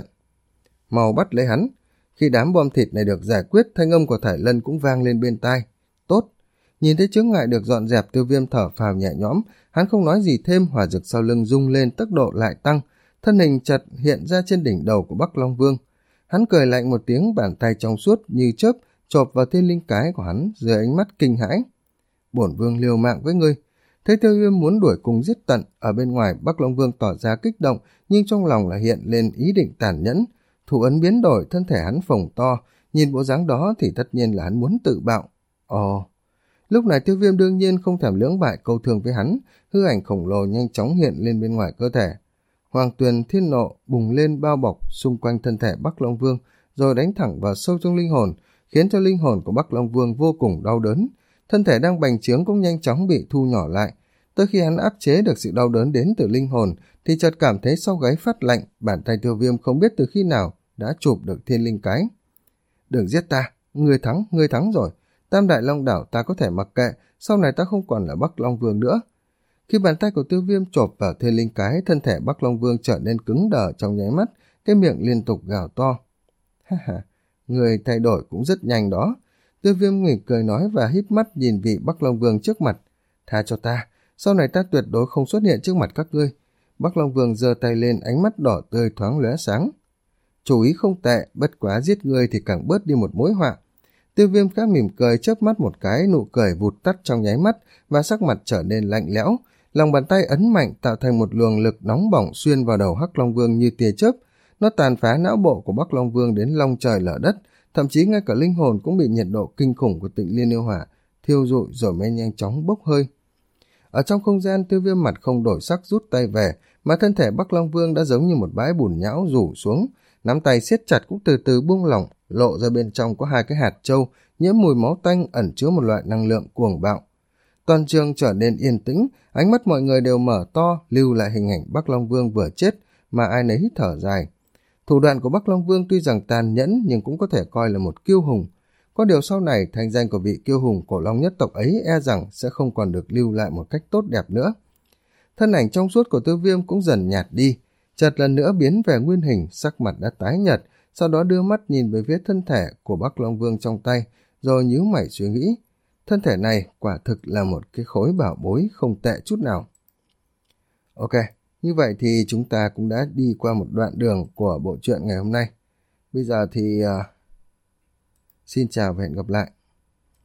Mau bắt lấy hắn. Khi đám bom thịt này được giải quyết, thanh âm của Thải Lân cũng vang lên bên tai. Tốt. Nhìn thấy chướng ngại được dọn dẹp, Tiêu Viêm thở phào nhẹ nhõm, hắn không nói gì thêm, hỏa dực sau lưng rung lên, tốc độ lại tăng, thân hình chợt hiện ra trên đỉnh đầu của Bắc Long Vương. Hắn cười lạnh một tiếng, bàn tay trong suốt như chớp chộp vào thiên linh cái của hắn dưới ánh mắt kinh hãi. Bổn vương liều mạng với ngươi. Thấy Tiêu Viêm muốn đuổi cùng giết tận, ở bên ngoài Bắc Long Vương tỏ ra kích động, nhưng trong lòng là hiện lên ý định tàn nhẫn. Thủ ấn biến đổi, thân thể hắn phồng to, nhìn bộ dáng đó thì tất nhiên là hắn muốn tự bạo. Ồ, lúc này Tiêu Viêm đương nhiên không thèm lưỡng bại câu thương với hắn, hư ảnh khổng lồ nhanh chóng hiện lên bên ngoài cơ thể. Hoàng tuyền thiên nộ bùng lên bao bọc xung quanh thân thể Bắc Long Vương, rồi đánh thẳng vào sâu trong linh hồn, khiến cho linh hồn của Bắc Long Vương vô cùng đau đớn. Thân thể đang bành trướng cũng nhanh chóng bị thu nhỏ lại. Tới khi hắn áp chế được sự đau đớn đến từ linh hồn, thì chợt cảm thấy sau gáy phát lạnh, bàn tay Tiêu Viêm không biết từ khi nào đã chụp được thiên linh cái. Đừng giết ta, ngươi thắng, ngươi thắng rồi. Tam Đại Long Đảo ta có thể mặc kệ, sau này ta không còn là Bắc Long Vương nữa. Khi bàn tay của Tiêu Viêm chộp vào thiên linh cái, thân thể Bắc Long Vương trở nên cứng đờ trong nháy mắt, cái miệng liên tục gào to. Ha ha, người thay đổi cũng rất nhanh đó. Tiêu Viêm nghỉ cười nói và híp mắt nhìn vị Bắc Long Vương trước mặt. Tha cho ta, sau này ta tuyệt đối không xuất hiện trước mặt các ngươi. Bắc Long Vương giơ tay lên, ánh mắt đỏ tươi thoáng lóe sáng. Chủ ý không tệ, bất quá giết ngươi thì càng bớt đi một mối họa. Tiêu Viêm khá mỉm cười, chớp mắt một cái, nụ cười vụt tắt trong nháy mắt và sắc mặt trở nên lạnh lẽo. Lòng bàn tay ấn mạnh tạo thành một luồng lực nóng bỏng xuyên vào đầu Hắc Long Vương như tia chớp. Nó tàn phá não bộ của Bắc Long Vương đến long trời lở đất, thậm chí ngay cả linh hồn cũng bị nhiệt độ kinh khủng của Tịnh Liên Yêu Hỏa thiêu rụi rồi mới nhanh chóng bốc hơi. Ở trong không gian, Tiêu Viêm mặt không đổi sắc rút tay về, mà thân thể Bắc Long Vương đã giống như một bãi bùn nhão rủ xuống, nắm tay siết chặt cũng từ từ buông lỏng, lộ ra bên trong có hai cái hạt trâu nhiễm mùi máu tanh ẩn chứa một loại năng lượng cuồng bạo. Toàn trường trở nên yên tĩnh, ánh mắt mọi người đều mở to, lưu lại hình ảnh Bắc Long Vương vừa chết mà ai nấy hít thở dài. Thủ đoạn của Bắc Long Vương tuy rằng tàn nhẫn nhưng cũng có thể coi là một kiêu hùng. Có điều sau này thanh danh của vị kiêu hùng Cổ Long nhất tộc ấy e rằng sẽ không còn được lưu lại một cách tốt đẹp nữa. Thân ảnh trong suốt của Tiêu Viêm cũng dần nhạt đi, chợt lần nữa biến về nguyên hình, sắc mặt đã tái nhợt, sau đó đưa mắt nhìn về phía thân thể của Bắc Long Vương trong tay, rồi nhíu mày suy nghĩ. Thân thể này quả thực là một cái khối bảo bối không tệ chút nào. Ok, như vậy thì chúng ta cũng đã đi qua một đoạn đường của bộ truyện ngày hôm nay. Bây giờ thì uh, xin chào và hẹn gặp lại.